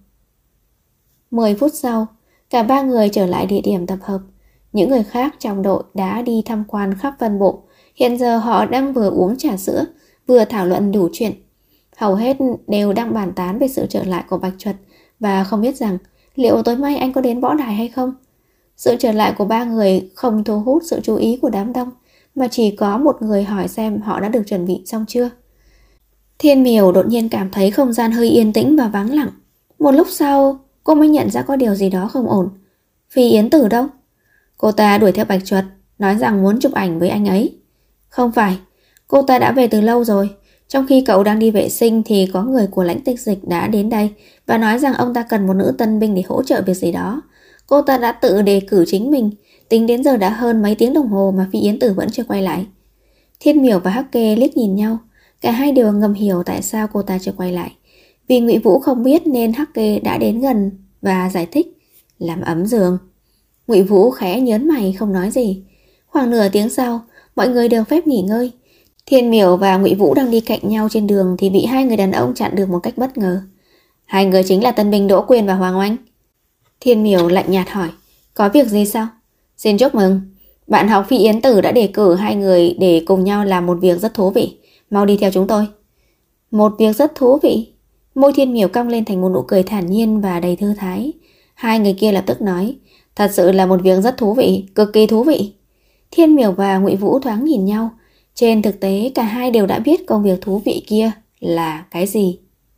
10 phút sau, cả ba người trở lại địa điểm tập hợp. Những người khác trong đội đã đi tham quan khắp phân bộ. Hiện giờ họ đang vừa uống trà sữa, vừa thảo luận đủ chuyện. Hầu hết đều đang bàn tán về sự trở lại của Bạch Chuột và không biết rằng liệu tối mai anh có đến võ đài hay không. Sự trở lại của ba người không thu hút sự chú ý của đám đông, mà chỉ có một người hỏi xem họ đã được chuẩn bị xong chưa. Thiên Miểu đột nhiên cảm thấy không gian hơi yên tĩnh và vắng lặng. Một lúc sau, cô mới nhận ra có điều gì đó không ổn. Phi Yến Tử đâu? Cô ta đuổi theo Bạch Chuột, nói rằng muốn chụp ảnh với anh ấy. Không phải, cô ta đã về từ lâu rồi. Trong khi cậu đang đi vệ sinh thì có người của lãnh tích dịch đã đến đây và nói rằng ông ta cần một nữ tân binh để hỗ trợ việc gì đó. Cô ta đã tự đề cử chính mình. Tính đến giờ đã hơn mấy tiếng đồng hồ mà Phi Yến Tử vẫn chưa quay lại. Thiên Miểu và Hắc Kê liếc nhìn nhau. Cả hai đều ngầm hiểu tại sao cô ta chưa quay lại. Vì Ngụy Vũ không biết nên Hắc Kê đã đến gần và giải thích. Làm ấm giường. Ngụy Vũ khẽ nhớn mày không nói gì. Khoảng nửa tiếng sau, mọi người đều phép nghỉ ngơi. Thiên Miểu và Ngụy Vũ đang đi cạnh nhau trên đường thì bị hai người đàn ông chặn được một cách bất ngờ. Hai người chính là tân binh Đỗ Quyên và Hoàng Oanh. Thiên Miểu lạnh nhạt hỏi. Có việc gì sao? Xin chúc mừng. Bạn học Phi Yến Tử đã đề cử hai người để cùng nhau làm một việc rất thú vị. Mau đi theo chúng tôi. Một việc rất thú vị. Môi Thiên Miểu cong lên thành một nụ cười thản nhiên và đầy thư thái. Hai người kia lập tức nói. Thật sự là một việc rất thú vị, cực kỳ thú vị. Thiên Miểu và Ngụy Vũ thoáng nhìn nhau. Trên thực tế cả hai đều đã biết công việc thú vị kia là cái gì.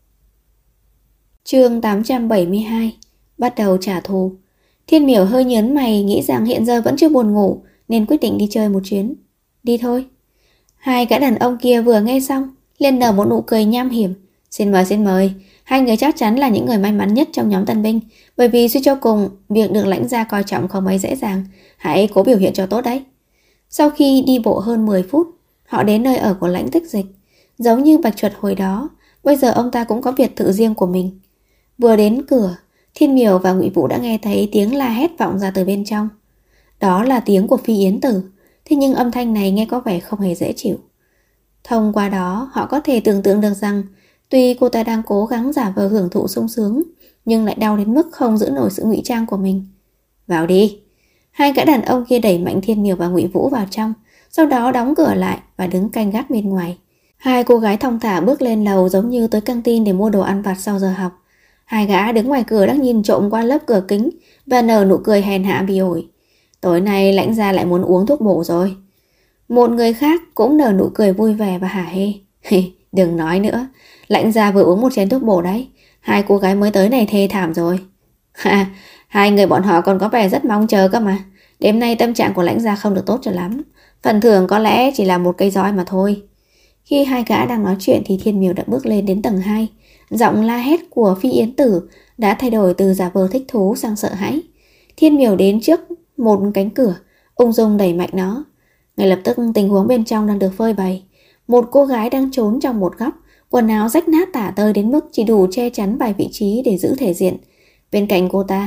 Chương 872. Bắt đầu trả thù. Thiên Miểu hơi nhớn mày, nghĩ rằng hiện giờ vẫn chưa buồn ngủ nên quyết định đi chơi một chuyến. Đi thôi. Hai gã đàn ông kia vừa nghe xong liền nở một nụ cười nham hiểm. Xin mời, xin mời. Hai người chắc chắn là những người may mắn nhất trong nhóm tân binh, bởi vì suy cho cùng việc được lãnh gia coi trọng không mấy dễ dàng. Hãy cố biểu hiện cho tốt đấy. Sau khi đi bộ hơn 10 phút, họ đến nơi ở của lãnh tích dịch. Giống như Bạch Chuột hồi đó, bây giờ ông ta cũng có biệt thự riêng của mình. Vừa đến cửa, Thiên Miểu và Ngụy Vũ đã nghe thấy tiếng la hét vọng ra từ bên trong. Đó là tiếng của Phi Yến Tử, thế nhưng âm thanh này nghe có vẻ không hề dễ chịu. Thông qua đó, họ có thể tưởng tượng được rằng tuy cô ta đang cố gắng giả vờ hưởng thụ sung sướng, nhưng lại đau đến mức không giữ nổi sự ngụy trang của mình. Vào đi. Hai gã đàn ông kia đẩy mạnh Thiên Miểu và Ngụy Vũ vào trong, sau đó đóng cửa lại và đứng canh gác bên ngoài. Hai cô gái thong thả bước lên lầu giống như tới căng tin để mua đồ ăn vặt sau giờ học. Hai gã đứng ngoài cửa đang nhìn trộm qua lớp cửa kính và nở nụ cười hèn hạ bỉ ổi. Tối nay lãnh gia lại muốn uống thuốc bổ rồi. Một người khác cũng nở nụ cười vui vẻ và hả hê. Đừng nói nữa, lãnh gia vừa uống một chén thuốc bổ đấy. Hai cô gái mới tới này thê thảm rồi. Hai người bọn họ còn có vẻ rất mong chờ cơ mà. Đêm nay tâm trạng của lãnh gia không được tốt cho lắm. Phần thưởng có lẽ chỉ là một cây roi mà thôi. Khi hai gã đang nói chuyện thì Thiên Miểu đã bước lên đến tầng 2. Giọng la hét của Phi Yến Tử đã thay đổi từ giả vờ thích thú sang sợ hãi. Thiên Miểu đến trước một cánh cửa, ung dung đẩy mạnh nó. Ngay lập tức tình huống bên trong đang được phơi bày. Một cô gái đang trốn trong một góc, quần áo rách nát tả tơi đến mức chỉ đủ che chắn vài vị trí để giữ thể diện. Bên cạnh cô ta,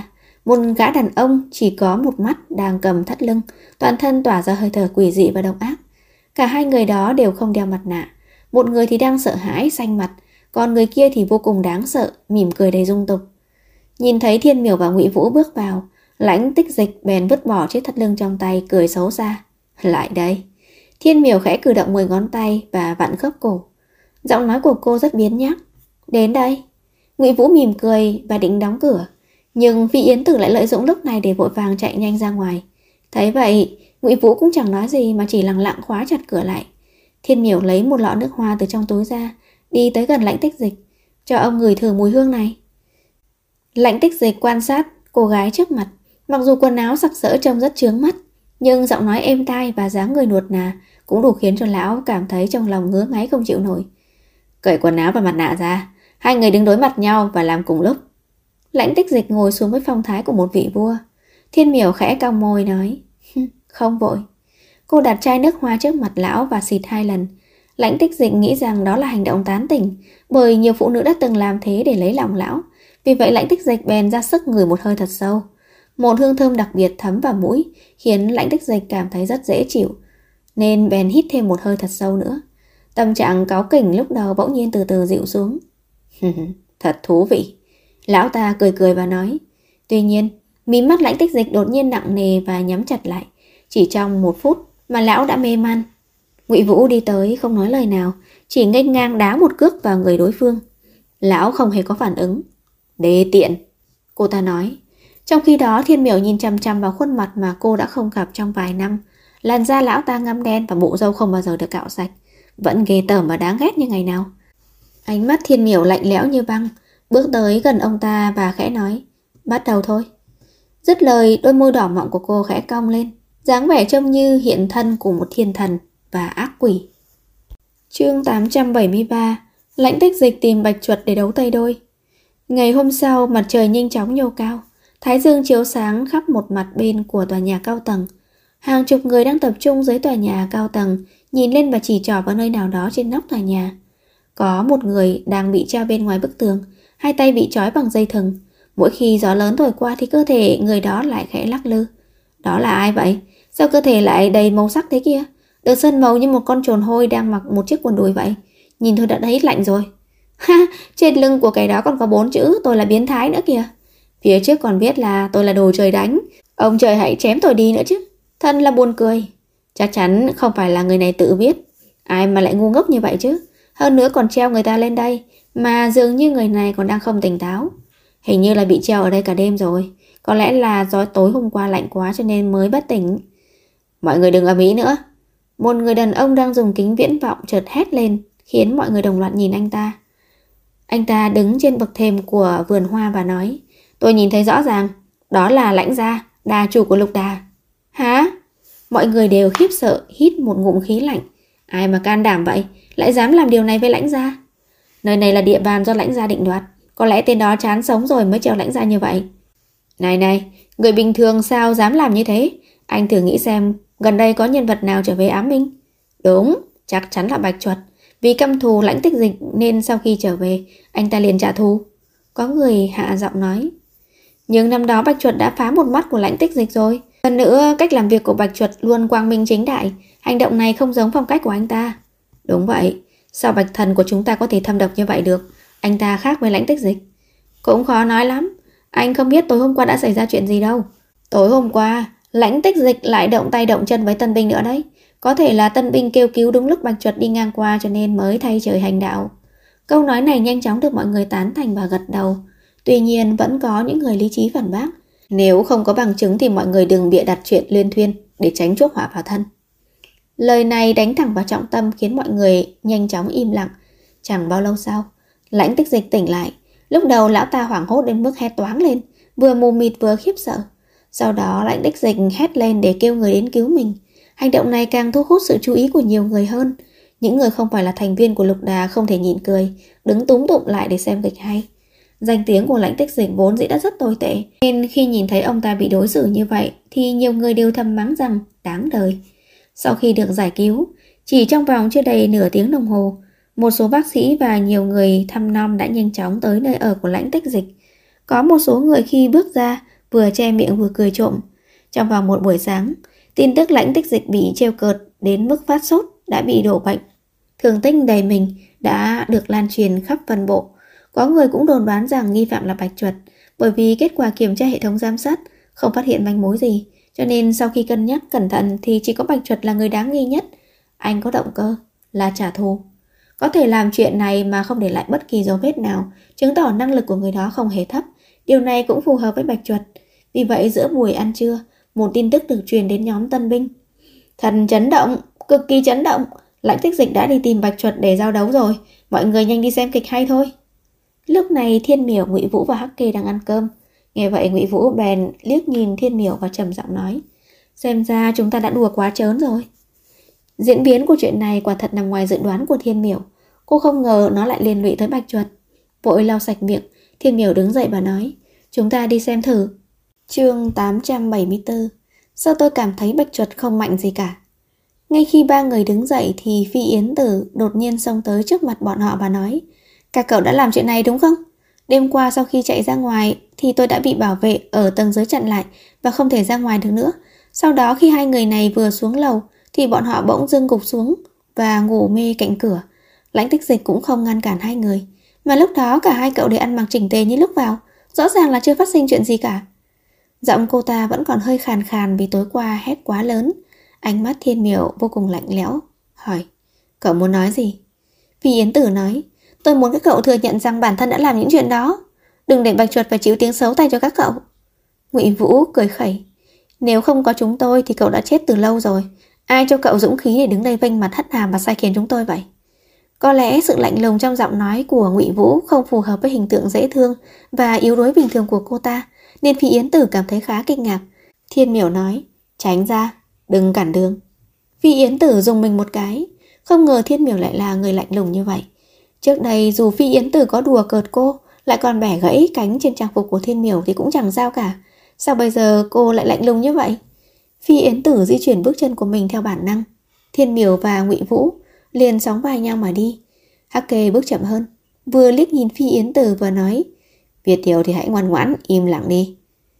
Một gã đàn ông chỉ có một mắt đang cầm thắt lưng, toàn thân tỏa ra hơi thở quỷ dị và độc ác. Cả hai người đó đều không đeo mặt nạ. Một người thì đang sợ hãi xanh mặt, còn người kia thì vô cùng đáng sợ, mỉm cười đầy dung tục. Nhìn thấy Thiên Miểu và Ngụy Vũ bước vào, Lãnh Tích Dịch bèn vứt bỏ chiếc thắt lưng trong tay, cười xấu xa. Lại đây. Thiên Miểu khẽ cử động 10 ngón tay và vặn khớp cổ. Giọng nói của cô rất biến nhác. Đến đây. Ngụy Vũ mỉm cười và định đóng cửa, nhưng Phi Yến Tử lại lợi dụng lúc này để vội vàng chạy nhanh ra ngoài. Thấy vậy, Ngụy Vũ cũng chẳng nói gì mà chỉ lặng lặng khóa chặt cửa lại. Thiên Miểu lấy một lọ nước hoa từ trong túi ra, đi tới gần Lãnh Tích Dịch. Cho ông ngửi thử mùi hương này. Lãnh Tích Dịch quan sát cô gái trước mặt. Mặc dù quần áo sặc sỡ trông rất chướng mắt, nhưng giọng nói êm tai và dáng người nuột nà cũng đủ khiến cho lão cảm thấy trong lòng ngứa ngáy không chịu nổi. Cởi quần áo và mặt nạ ra, hai người đứng đối mặt nhau và làm cùng lúc. Lãnh Tích Dịch ngồi xuống với phong thái của một vị vua. Thiên Miểu khẽ cong môi nói, không vội. Cô đặt chai nước hoa trước mặt lão và xịt 2 lần. Lãnh Tích Dịch nghĩ rằng đó là hành động tán tỉnh, bởi nhiều phụ nữ đã từng làm thế để lấy lòng lão. Vì vậy Lãnh Tích Dịch bèn ra sức ngửi một hơi thật sâu. Một hương thơm đặc biệt thấm vào mũi, khiến Lãnh Tích Dịch cảm thấy rất dễ chịu, nên bèn hít thêm một hơi thật sâu nữa. Tâm trạng cáu kỉnh lúc đầu bỗng nhiên từ từ dịu xuống. Thật thú vị. Lão ta cười cười và nói. Tuy nhiên, mí mắt Lãnh Tích Dịch đột nhiên nặng nề và nhắm chặt lại. Chỉ trong 1 phút mà lão đã mê man. Ngụy Vũ đi tới không nói lời nào, chỉ nghênh ngang đá một cước vào người đối phương. Lão không hề có phản ứng. Đê tiện, cô ta nói. Trong khi đó Thiên Miểu nhìn chằm chằm vào khuôn mặt mà cô đã không gặp trong vài năm. Làn da lão ta ngăm đen và bộ râu không bao giờ được cạo sạch, vẫn ghê tởm và đáng ghét như ngày nào. Ánh mắt Thiên Miểu lạnh lẽo như băng, bước tới gần ông ta và khẽ nói, bắt đầu thôi. Dứt lời, đôi môi đỏ mọng của cô khẽ cong lên, dáng vẻ trông như hiện thân của một thiên thần và ác quỷ. Chương 873. Lãnh Tích Dịch tìm Bạch Chuột để đấu tay đôi. Ngày hôm sau, mặt trời nhanh chóng nhô cao, thái dương chiếu sáng khắp một mặt bên của tòa nhà cao tầng. Hàng chục người đang tập trung dưới tòa nhà cao tầng, nhìn lên và chỉ trỏ vào nơi nào đó trên nóc tòa nhà. Có một người đang bị treo bên ngoài bức tường, hai tay bị trói bằng dây thừng. Mỗi khi gió lớn thổi qua thì cơ thể người đó lại khẽ lắc lư. Đó là ai vậy? Sao cơ thể lại đầy màu sắc thế kia? Được sơn màu như một con trồn hôi đang mặc một chiếc quần đùi vậy. Nhìn thôi đã thấy lạnh rồi. Ha, trên lưng của cái đó còn có 4 chữ tôi là biến thái nữa kìa. Phía trước còn viết là tôi là đồ trời đánh. Ông trời hãy chém tôi đi nữa chứ. Thân là buồn cười. Chắc chắn không phải là người này tự viết. Ai mà lại ngu ngốc như vậy chứ. Hơn nữa còn treo người ta lên đây, mà dường như người này còn đang không tỉnh táo. Hình như là bị treo ở đây cả đêm rồi. Có lẽ là do tối hôm qua lạnh quá cho nên mới bất tỉnh. Mọi người đừng ầm ĩ nữa. Một người đàn ông đang dùng kính viễn vọng chợt hét lên, khiến mọi người đồng loạt nhìn anh ta. Anh ta đứng trên bậc thềm của vườn hoa và nói, tôi nhìn thấy rõ ràng, đó là Lãnh Gia, đà chủ của Lục Đà. Hả? Mọi người đều khiếp sợ, hít một ngụm khí lạnh. Ai mà can đảm vậy, lại dám làm điều này với Lãnh Gia? Nơi này là địa bàn do Lãnh Gia định đoạt, có lẽ tên đó chán sống rồi mới treo Lãnh Gia như vậy. Này, người bình thường sao dám làm như thế? Anh thử nghĩ xem, gần đây có nhân vật nào trở về ám minh? Đúng, chắc chắn là Bạch Chuột. Vì căm thù Lãnh Tích Dịch nên sau khi trở về, anh ta liền trả thù. Có người hạ giọng nói. Nhưng năm đó Bạch Chuột đã phá một mắt của Lãnh Tích Dịch rồi. Hơn nữa, cách làm việc của Bạch Chuột luôn quang minh chính đại. Hành động này không giống phong cách của anh ta. Đúng vậy, sao Bạch Thần của chúng ta có thể thâm độc như vậy được? Anh ta khác với Lãnh Tích Dịch. Cũng khó nói lắm. Anh không biết tối hôm qua đã xảy ra chuyện gì đâu. Tối hôm qua, Lãnh Tích Dịch lại động tay động chân với Tân Binh nữa đấy. Có thể là Tân Binh kêu cứu đúng lúc Bạch Chuột đi ngang qua cho nên mới thay trời hành đạo. Câu nói này nhanh chóng được mọi người tán thành và gật đầu. Tuy nhiên vẫn có những người lý trí phản bác. Nếu không có bằng chứng thì mọi người đừng bịa đặt chuyện luyên thuyên để tránh chuốc họa vào thân. Lời này đánh thẳng vào trọng tâm khiến mọi người nhanh chóng im lặng. Chẳng bao lâu sau, Lãnh Tích Dịch tỉnh lại. Lúc đầu lão ta hoảng hốt đến mức hét toáng lên, vừa mù mịt vừa khiếp sợ. Sau đó Lãnh Tích Dịch hét lên để kêu người đến cứu mình. Hành động này càng thu hút sự chú ý của nhiều người hơn. Những người không phải là thành viên của Lục Đà không thể nhịn cười, đứng túm tụm lại để xem kịch hay. Danh tiếng của Lãnh Tích Dịch vốn dĩ đã rất tồi tệ, nên khi nhìn thấy ông ta bị đối xử như vậy thì nhiều người đều thầm mắng rằng đáng đời. Sau khi được giải cứu, chỉ trong vòng chưa đầy nửa tiếng đồng hồ, một số bác sĩ và nhiều người thăm nom đã nhanh chóng tới nơi ở của Lãnh Tích Dịch. Có một số người khi bước ra vừa che miệng vừa cười trộm. Trong vòng một buổi sáng, tin tức Lãnh Tích Dịch bị trêu cợt đến mức phát sốt đã bị đổ bệnh. Thương tích đầy mình đã được lan truyền khắp phân bộ. Có người cũng đồn đoán rằng nghi phạm là Bạch Chuột, bởi vì kết quả kiểm tra hệ thống giám sát không phát hiện manh mối gì, cho nên sau khi cân nhắc cẩn thận thì chỉ có Bạch Chuột là người đáng nghi nhất. Anh có động cơ là trả thù, có thể làm chuyện này mà không để lại bất kỳ dấu vết nào, chứng tỏ năng lực của người đó không hề thấp. Điều này cũng phù hợp với Bạch Chuột. Vì vậy giữa buổi ăn trưa, một tin tức được truyền đến nhóm tân binh. Thật chấn động, cực kỳ chấn động. Lãnh Tích Dịch đã đi tìm Bạch Chuột để giao đấu rồi. Mọi người nhanh đi xem kịch hay thôi. Lúc này Thiên Miểu, Ngụy Vũ và Hắc Kê đang ăn cơm. Nghe vậy Ngụy Vũ bèn liếc nhìn Thiên Miểu và trầm giọng nói: xem ra chúng ta đã đùa quá trớn rồi. Diễn biến của chuyện này quả thật nằm ngoài dự đoán của Thiên Miểu. Cô không ngờ nó lại liên lụy tới Bạch Chuột. Vội lau sạch miệng, Thiên Miểu đứng dậy và nói: chúng ta đi xem thử. Chương 874. Sao tôi cảm thấy Bạch Chuột không mạnh gì cả? Ngay khi ba người đứng dậy thì Phi Yến Tử đột nhiên xông tới trước mặt bọn họ và nói: các cậu đã làm chuyện này đúng không? Đêm qua sau khi chạy ra ngoài thì tôi đã bị bảo vệ ở tầng dưới chặn lại và không thể ra ngoài được nữa. Sau đó khi hai người này vừa xuống lầu thì bọn họ bỗng dưng gục xuống và ngủ mê cạnh cửa. Lãnh Tích Dịch cũng không ngăn cản hai người, mà lúc đó cả hai cậu đều ăn mặc chỉnh tề như lúc vào, rõ ràng là chưa phát sinh chuyện gì cả. Giọng cô ta vẫn còn hơi khàn khàn vì tối qua hét quá lớn. Ánh mắt Thiên Miểu vô cùng lạnh lẽo, hỏi: cậu muốn nói gì? Phi Yến Tử nói: tôi muốn các cậu thừa nhận rằng bản thân đã làm những chuyện đó. Đừng để Bạch Chuột phải chịu tiếng xấu tay cho các cậu. Ngụy Vũ cười khẩy: nếu không có chúng tôi thì cậu đã chết từ lâu rồi. Ai cho cậu dũng khí để đứng đây vênh mặt hất hàm và sai khiến chúng tôi vậy? Có lẽ sự lạnh lùng trong giọng nói của Ngụy Vũ không phù hợp với hình tượng dễ thương và yếu đuối bình thường của cô ta, nên Phi Yến Tử cảm thấy khá kinh ngạc. Thiên Miểu nói: tránh ra, đừng cản đường. Phi Yến Tử dùng mình một cái, không ngờ Thiên Miểu lại là người lạnh lùng như vậy. Trước đây dù Phi Yến Tử có đùa cợt cô, lại còn bẻ gãy cánh trên trang phục của Thiên Miểu thì cũng chẳng sao cả. Sao bây giờ cô lại lạnh lùng như vậy? Phi Yến Tử di chuyển bước chân của mình theo bản năng. Thiên Miểu và Ngụy Vũ liền sóng vai nhau mà đi. Hắc Kê bước chậm hơn, vừa liếc nhìn Phi Yến Tử vừa nói: Việt Kiều thì hãy ngoan ngoãn im lặng đi.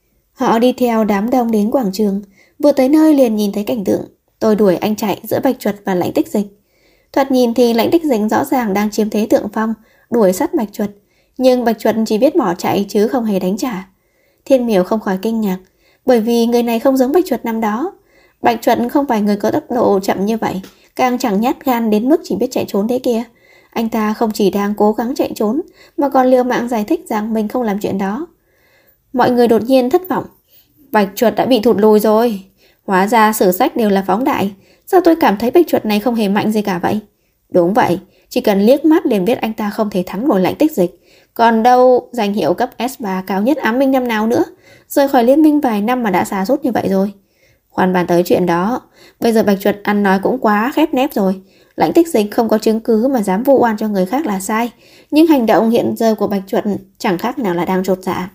Họ đi theo đám đông đến quảng trường, vừa tới nơi liền nhìn thấy cảnh tượng tôi đuổi anh chạy giữa Bạch Chuột và Lãnh Tích Dịch. Thoạt nhìn thì Lãnh Tích Dịch rõ ràng đang chiếm thế thượng phong, đuổi sát Bạch Chuột, nhưng Bạch Chuột chỉ biết bỏ chạy chứ không hề đánh trả. Thiên Miểu không khỏi kinh ngạc, bởi vì người này không giống Bạch Chuột năm đó. Bạch Chuột không phải người có tốc độ chậm như vậy, càng chẳng nhát gan đến mức chỉ biết chạy trốn thế kia. Anh ta không chỉ đang cố gắng chạy trốn mà còn liều mạng giải thích rằng mình không làm chuyện đó. Mọi người đột nhiên thất vọng. Bạch Chuột đã bị thụt lùi rồi. Hóa ra sử sách đều là phóng đại. Sao tôi cảm thấy Bạch Chuột này không hề mạnh gì cả vậy? Đúng vậy, chỉ cần liếc mắt liền biết anh ta không thể thắng nổi Lãnh Tích Dịch. Còn đâu danh hiệu cấp S3 cao nhất ám minh năm nào nữa. Rời khỏi liên minh vài năm mà đã sa sút như vậy rồi. Khoan bàn tới chuyện đó, bây giờ Bạch Chuột ăn nói cũng quá khép nép rồi. Lãnh Tích Dịch không có chứng cứ mà dám vu oan cho người khác là sai, nhưng hành động hiện giờ của Bạch Chuột chẳng khác nào là đang chột dạ.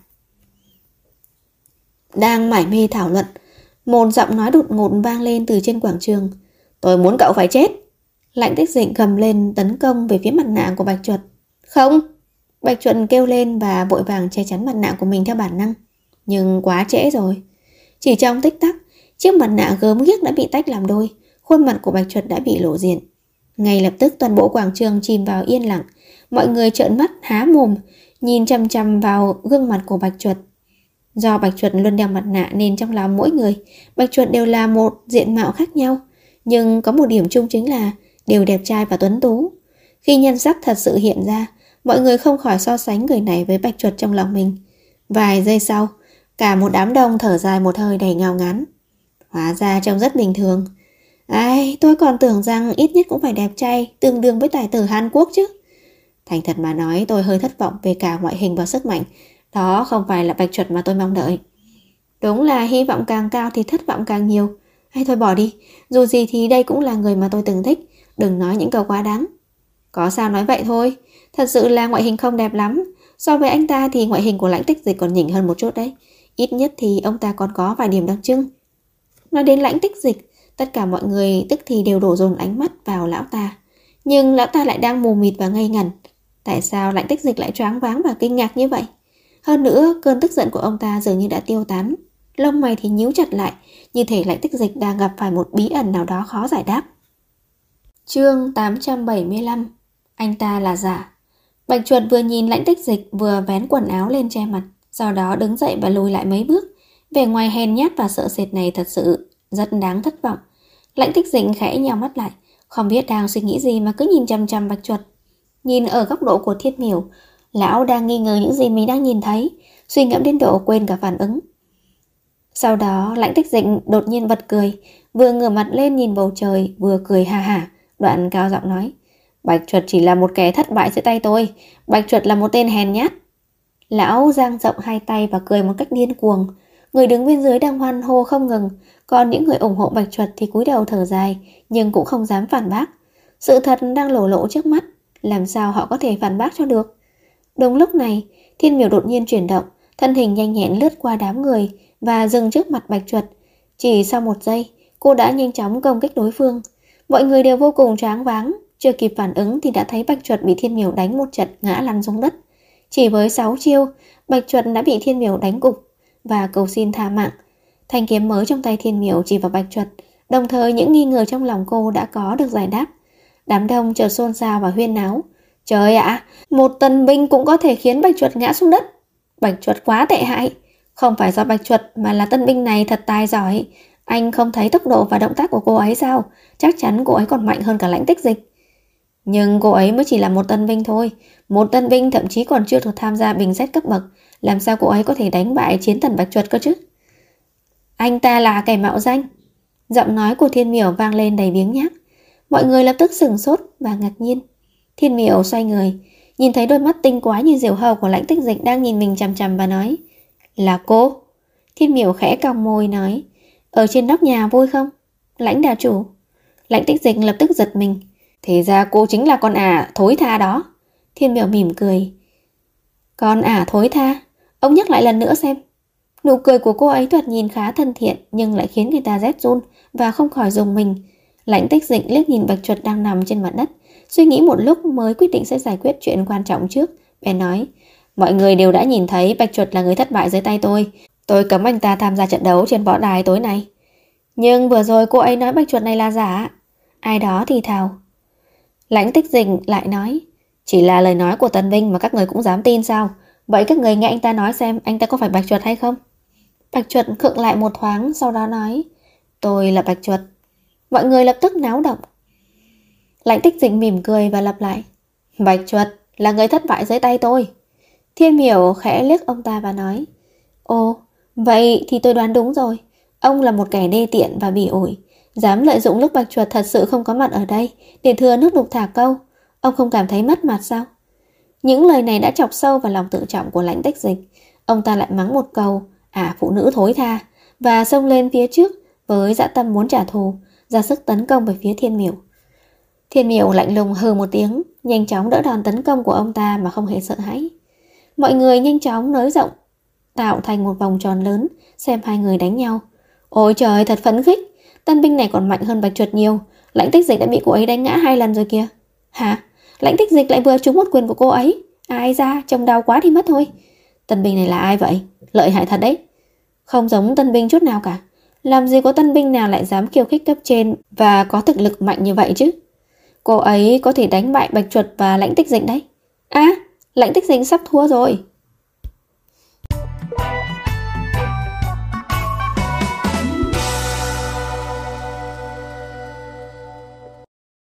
Đang mải mê thảo luận, một giọng nói đột ngột vang lên từ trên quảng trường: tôi muốn cậu phải chết. Lãnh Tích Dịch gầm lên tấn công về phía mặt nạ của Bạch Chuột. Không! Bạch Chuột kêu lên và vội vàng che chắn mặt nạ của mình theo bản năng. Nhưng quá trễ rồi. Chỉ trong tích tắc, chiếc mặt nạ gớm ghiếc đã bị tách làm đôi, khuôn mặt của Bạch Chuột đã bị lộ diện. Ngay lập tức toàn bộ quảng trường chìm vào yên lặng. Mọi người trợn mắt há mồm, nhìn chằm chằm vào gương mặt của Bạch Chuột. Do Bạch Chuột luôn đeo mặt nạ nên trong lòng mỗi người, Bạch Chuột đều là một diện mạo khác nhau. Nhưng có một điểm chung chính là đều đẹp trai và tuấn tú. Khi nhân sắc thật sự hiện ra, mọi người không khỏi so sánh người này với Bạch Chuột trong lòng mình. Vài giây sau, cả một đám đông thở dài một hơi đầy ngao ngán. Hóa ra trông rất bình thường. Ai, tôi còn tưởng rằng ít nhất cũng phải đẹp trai, tương đương với tài tử Hàn Quốc chứ. Thành thật mà nói, tôi hơi thất vọng về cả ngoại hình và sức mạnh. Đó không phải là Bạch Chuột mà tôi mong đợi. Đúng là hy vọng càng cao thì thất vọng càng nhiều. Hay thôi bỏ đi, dù gì thì đây cũng là người mà tôi từng thích. Đừng nói những câu quá đáng. Có sao nói vậy thôi. Thật sự là ngoại hình không đẹp lắm. So với anh ta thì ngoại hình của Lãnh Tích Dịch còn nhỉnh hơn một chút đấy. Ít nhất thì ông ta còn có vài điểm đặc trưng. Nói đến Lãnh Tích Dịch, tất cả mọi người tức thì đều đổ dồn ánh mắt vào lão ta. Nhưng lão ta lại đang mù mịt và ngây ngẩn. Tại sao Lãnh Tích Dịch lại choáng váng và kinh ngạc như vậy? Hơn nữa, cơn tức giận của ông ta dường như đã tiêu tán. Lông mày thì nhíu chặt lại, như thể Lãnh Tích Dịch đang gặp phải một bí ẩn nào đó khó giải đáp. Chương 875. Anh ta là giả. Bạch Chuột vừa nhìn Lãnh Tích Dịch vừa vén quần áo lên che mặt, sau đó đứng dậy và lùi lại mấy bước. Vẻ ngoài hèn nhát và sợ sệt này thật sự rất đáng thất vọng. Lãnh Tích Dịch khẽ nheo mắt lại, không biết đang suy nghĩ gì mà cứ nhìn chằm chằm Bạch Chuột. Nhìn ở góc độ của Thiên Miểu, lão đang nghi ngờ những gì mình đang nhìn thấy, suy ngẫm đến độ quên cả phản ứng. Sau đó Lãnh Tích Dịch đột nhiên bật cười, vừa ngửa mặt lên nhìn bầu trời vừa cười ha hả, đoạn cao giọng nói: Bạch Chuột chỉ là một kẻ thất bại dưới tay tôi, Bạch Chuột là một tên hèn nhát. Lão dang rộng hai tay và cười một cách điên cuồng. Người đứng bên dưới đang hoan hô không ngừng, còn những người ủng hộ Bạch Chuột thì cúi đầu thở dài, nhưng cũng không dám phản bác. Sự thật đang lộ lộ trước mắt, làm sao họ có thể phản bác cho được. Đúng lúc này, Thiên Miểu đột nhiên chuyển động, thân hình nhanh nhẹn lướt qua đám người và dừng trước mặt Bạch Chuột. Chỉ sau một giây, cô đã nhanh chóng công kích đối phương. Mọi người đều vô cùng choáng váng, chưa kịp phản ứng thì đã thấy Bạch Chuột bị Thiên Miểu đánh một trận ngã lăn xuống đất. Chỉ với 6 chiêu, Bạch Chuột đã bị Thiên Miểu đánh gục và cầu xin tha mạng. Thanh kiếm mới trong tay Thiên Miểu chỉ vào Bạch Chuột, đồng thời những nghi ngờ trong lòng cô đã có được giải đáp. Đám đông chợt xôn xao và huyên náo. Trời ạ, một tân binh cũng có thể khiến Bạch Chuột ngã xuống đất. Bạch Chuột quá tệ hại. Không phải do Bạch Chuột mà là tân binh này thật tài giỏi. Anh không thấy tốc độ và động tác của cô ấy sao? Chắc chắn cô ấy còn mạnh hơn cả Lãnh Tích Dịch. Nhưng cô ấy mới chỉ là một tân binh thôi. Một tân binh thậm chí còn chưa được tham gia bình xét cấp bậc. Làm sao cô ấy có thể đánh bại chiến thần Bạch Chuột cơ chứ? Anh ta là kẻ mạo danh. Giọng nói của Thiên Miểu vang lên đầy biếng nhác. Mọi người lập tức sửng sốt và ngạc nhiên. Thiên Miểu xoay người, nhìn thấy đôi mắt tinh quái như diều hâu của Lãnh Tích Dịch đang nhìn mình chằm chằm và nói: Là cô? Thiên Miểu khẽ cong môi nói: Ở trên nóc nhà vui không, Lãnh đà chủ? Lãnh Tích Dịch lập tức giật mình. Thì ra cô chính là con ả thối tha đó. Thiên Miểu mỉm cười. Con ả thối tha? Ông nhắc lại lần nữa xem. Nụ cười của cô ấy thoạt nhìn khá thân thiện, nhưng lại khiến người ta rét run và không khỏi rùng mình. Lãnh Tích Dịch liếc nhìn Bạch Chuột đang nằm trên mặt đất, suy nghĩ một lúc mới quyết định sẽ giải quyết chuyện quan trọng trước. Bèn nói: Mọi người đều đã nhìn thấy Bạch Chuột là người thất bại dưới tay tôi. Tôi cấm anh ta tham gia trận đấu trên võ đài tối nay. Nhưng vừa rồi cô ấy nói Bạch Chuột này là giả. Ai đó thì thào. Lãnh Tích Dịch lại nói: Chỉ là lời nói của tân binh mà các người cũng dám tin sao? Vậy các người nghe anh ta nói xem anh ta có phải Bạch Chuột hay không? Bạch Chuột khựng lại một thoáng, sau đó nói: Tôi là Bạch Chuột. Mọi người lập tức náo động. Lãnh Tích Dịch mỉm cười và lặp lại: Bạch Chuột là người thất bại dưới tay tôi. Thiên Miểu khẽ liếc ông ta và nói: Ồ, vậy thì tôi đoán đúng rồi. Ông là một kẻ đê tiện và bỉ ổi, dám lợi dụng lúc Bạch Chuột thật sự không có mặt ở đây để thừa nước đục thả câu. Ông không cảm thấy mất mặt sao? Những lời này đã chọc sâu vào lòng tự trọng của Lãnh Tích Dịch. Ông ta lại mắng một câu: phụ nữ thối tha, và xông lên phía trước với dã tâm muốn trả thù, ra sức tấn công về phía Thiên Miểu. Thiên Miểu lạnh lùng hừ một tiếng, nhanh chóng đỡ đòn tấn công của ông ta mà không hề sợ hãi. Mọi người nhanh chóng nới rộng, tạo thành một vòng tròn lớn, xem hai người đánh nhau. Ôi trời, thật phấn khích. Tân binh này còn mạnh hơn Bạch Chuột nhiều. Lãnh Tích Dịch đã bị cô ấy đánh ngã 2 lần rồi kìa. Hả? Lãnh Tích Dịch lại vừa trúng một quyền của cô ấy. Ai ra, trông đau quá thì mất thôi. Tân binh này là ai vậy? Lợi hại thật đấy. Không giống tân binh chút nào cả. Làm gì có tân binh nào lại dám khiêu khích cấp trên và có thực lực mạnh như vậy chứ? Cô ấy có thể đánh bại Bạch Chuột và Lãnh Tích Dịch đấy. Lãnh Tích Dịch sắp thua rồi.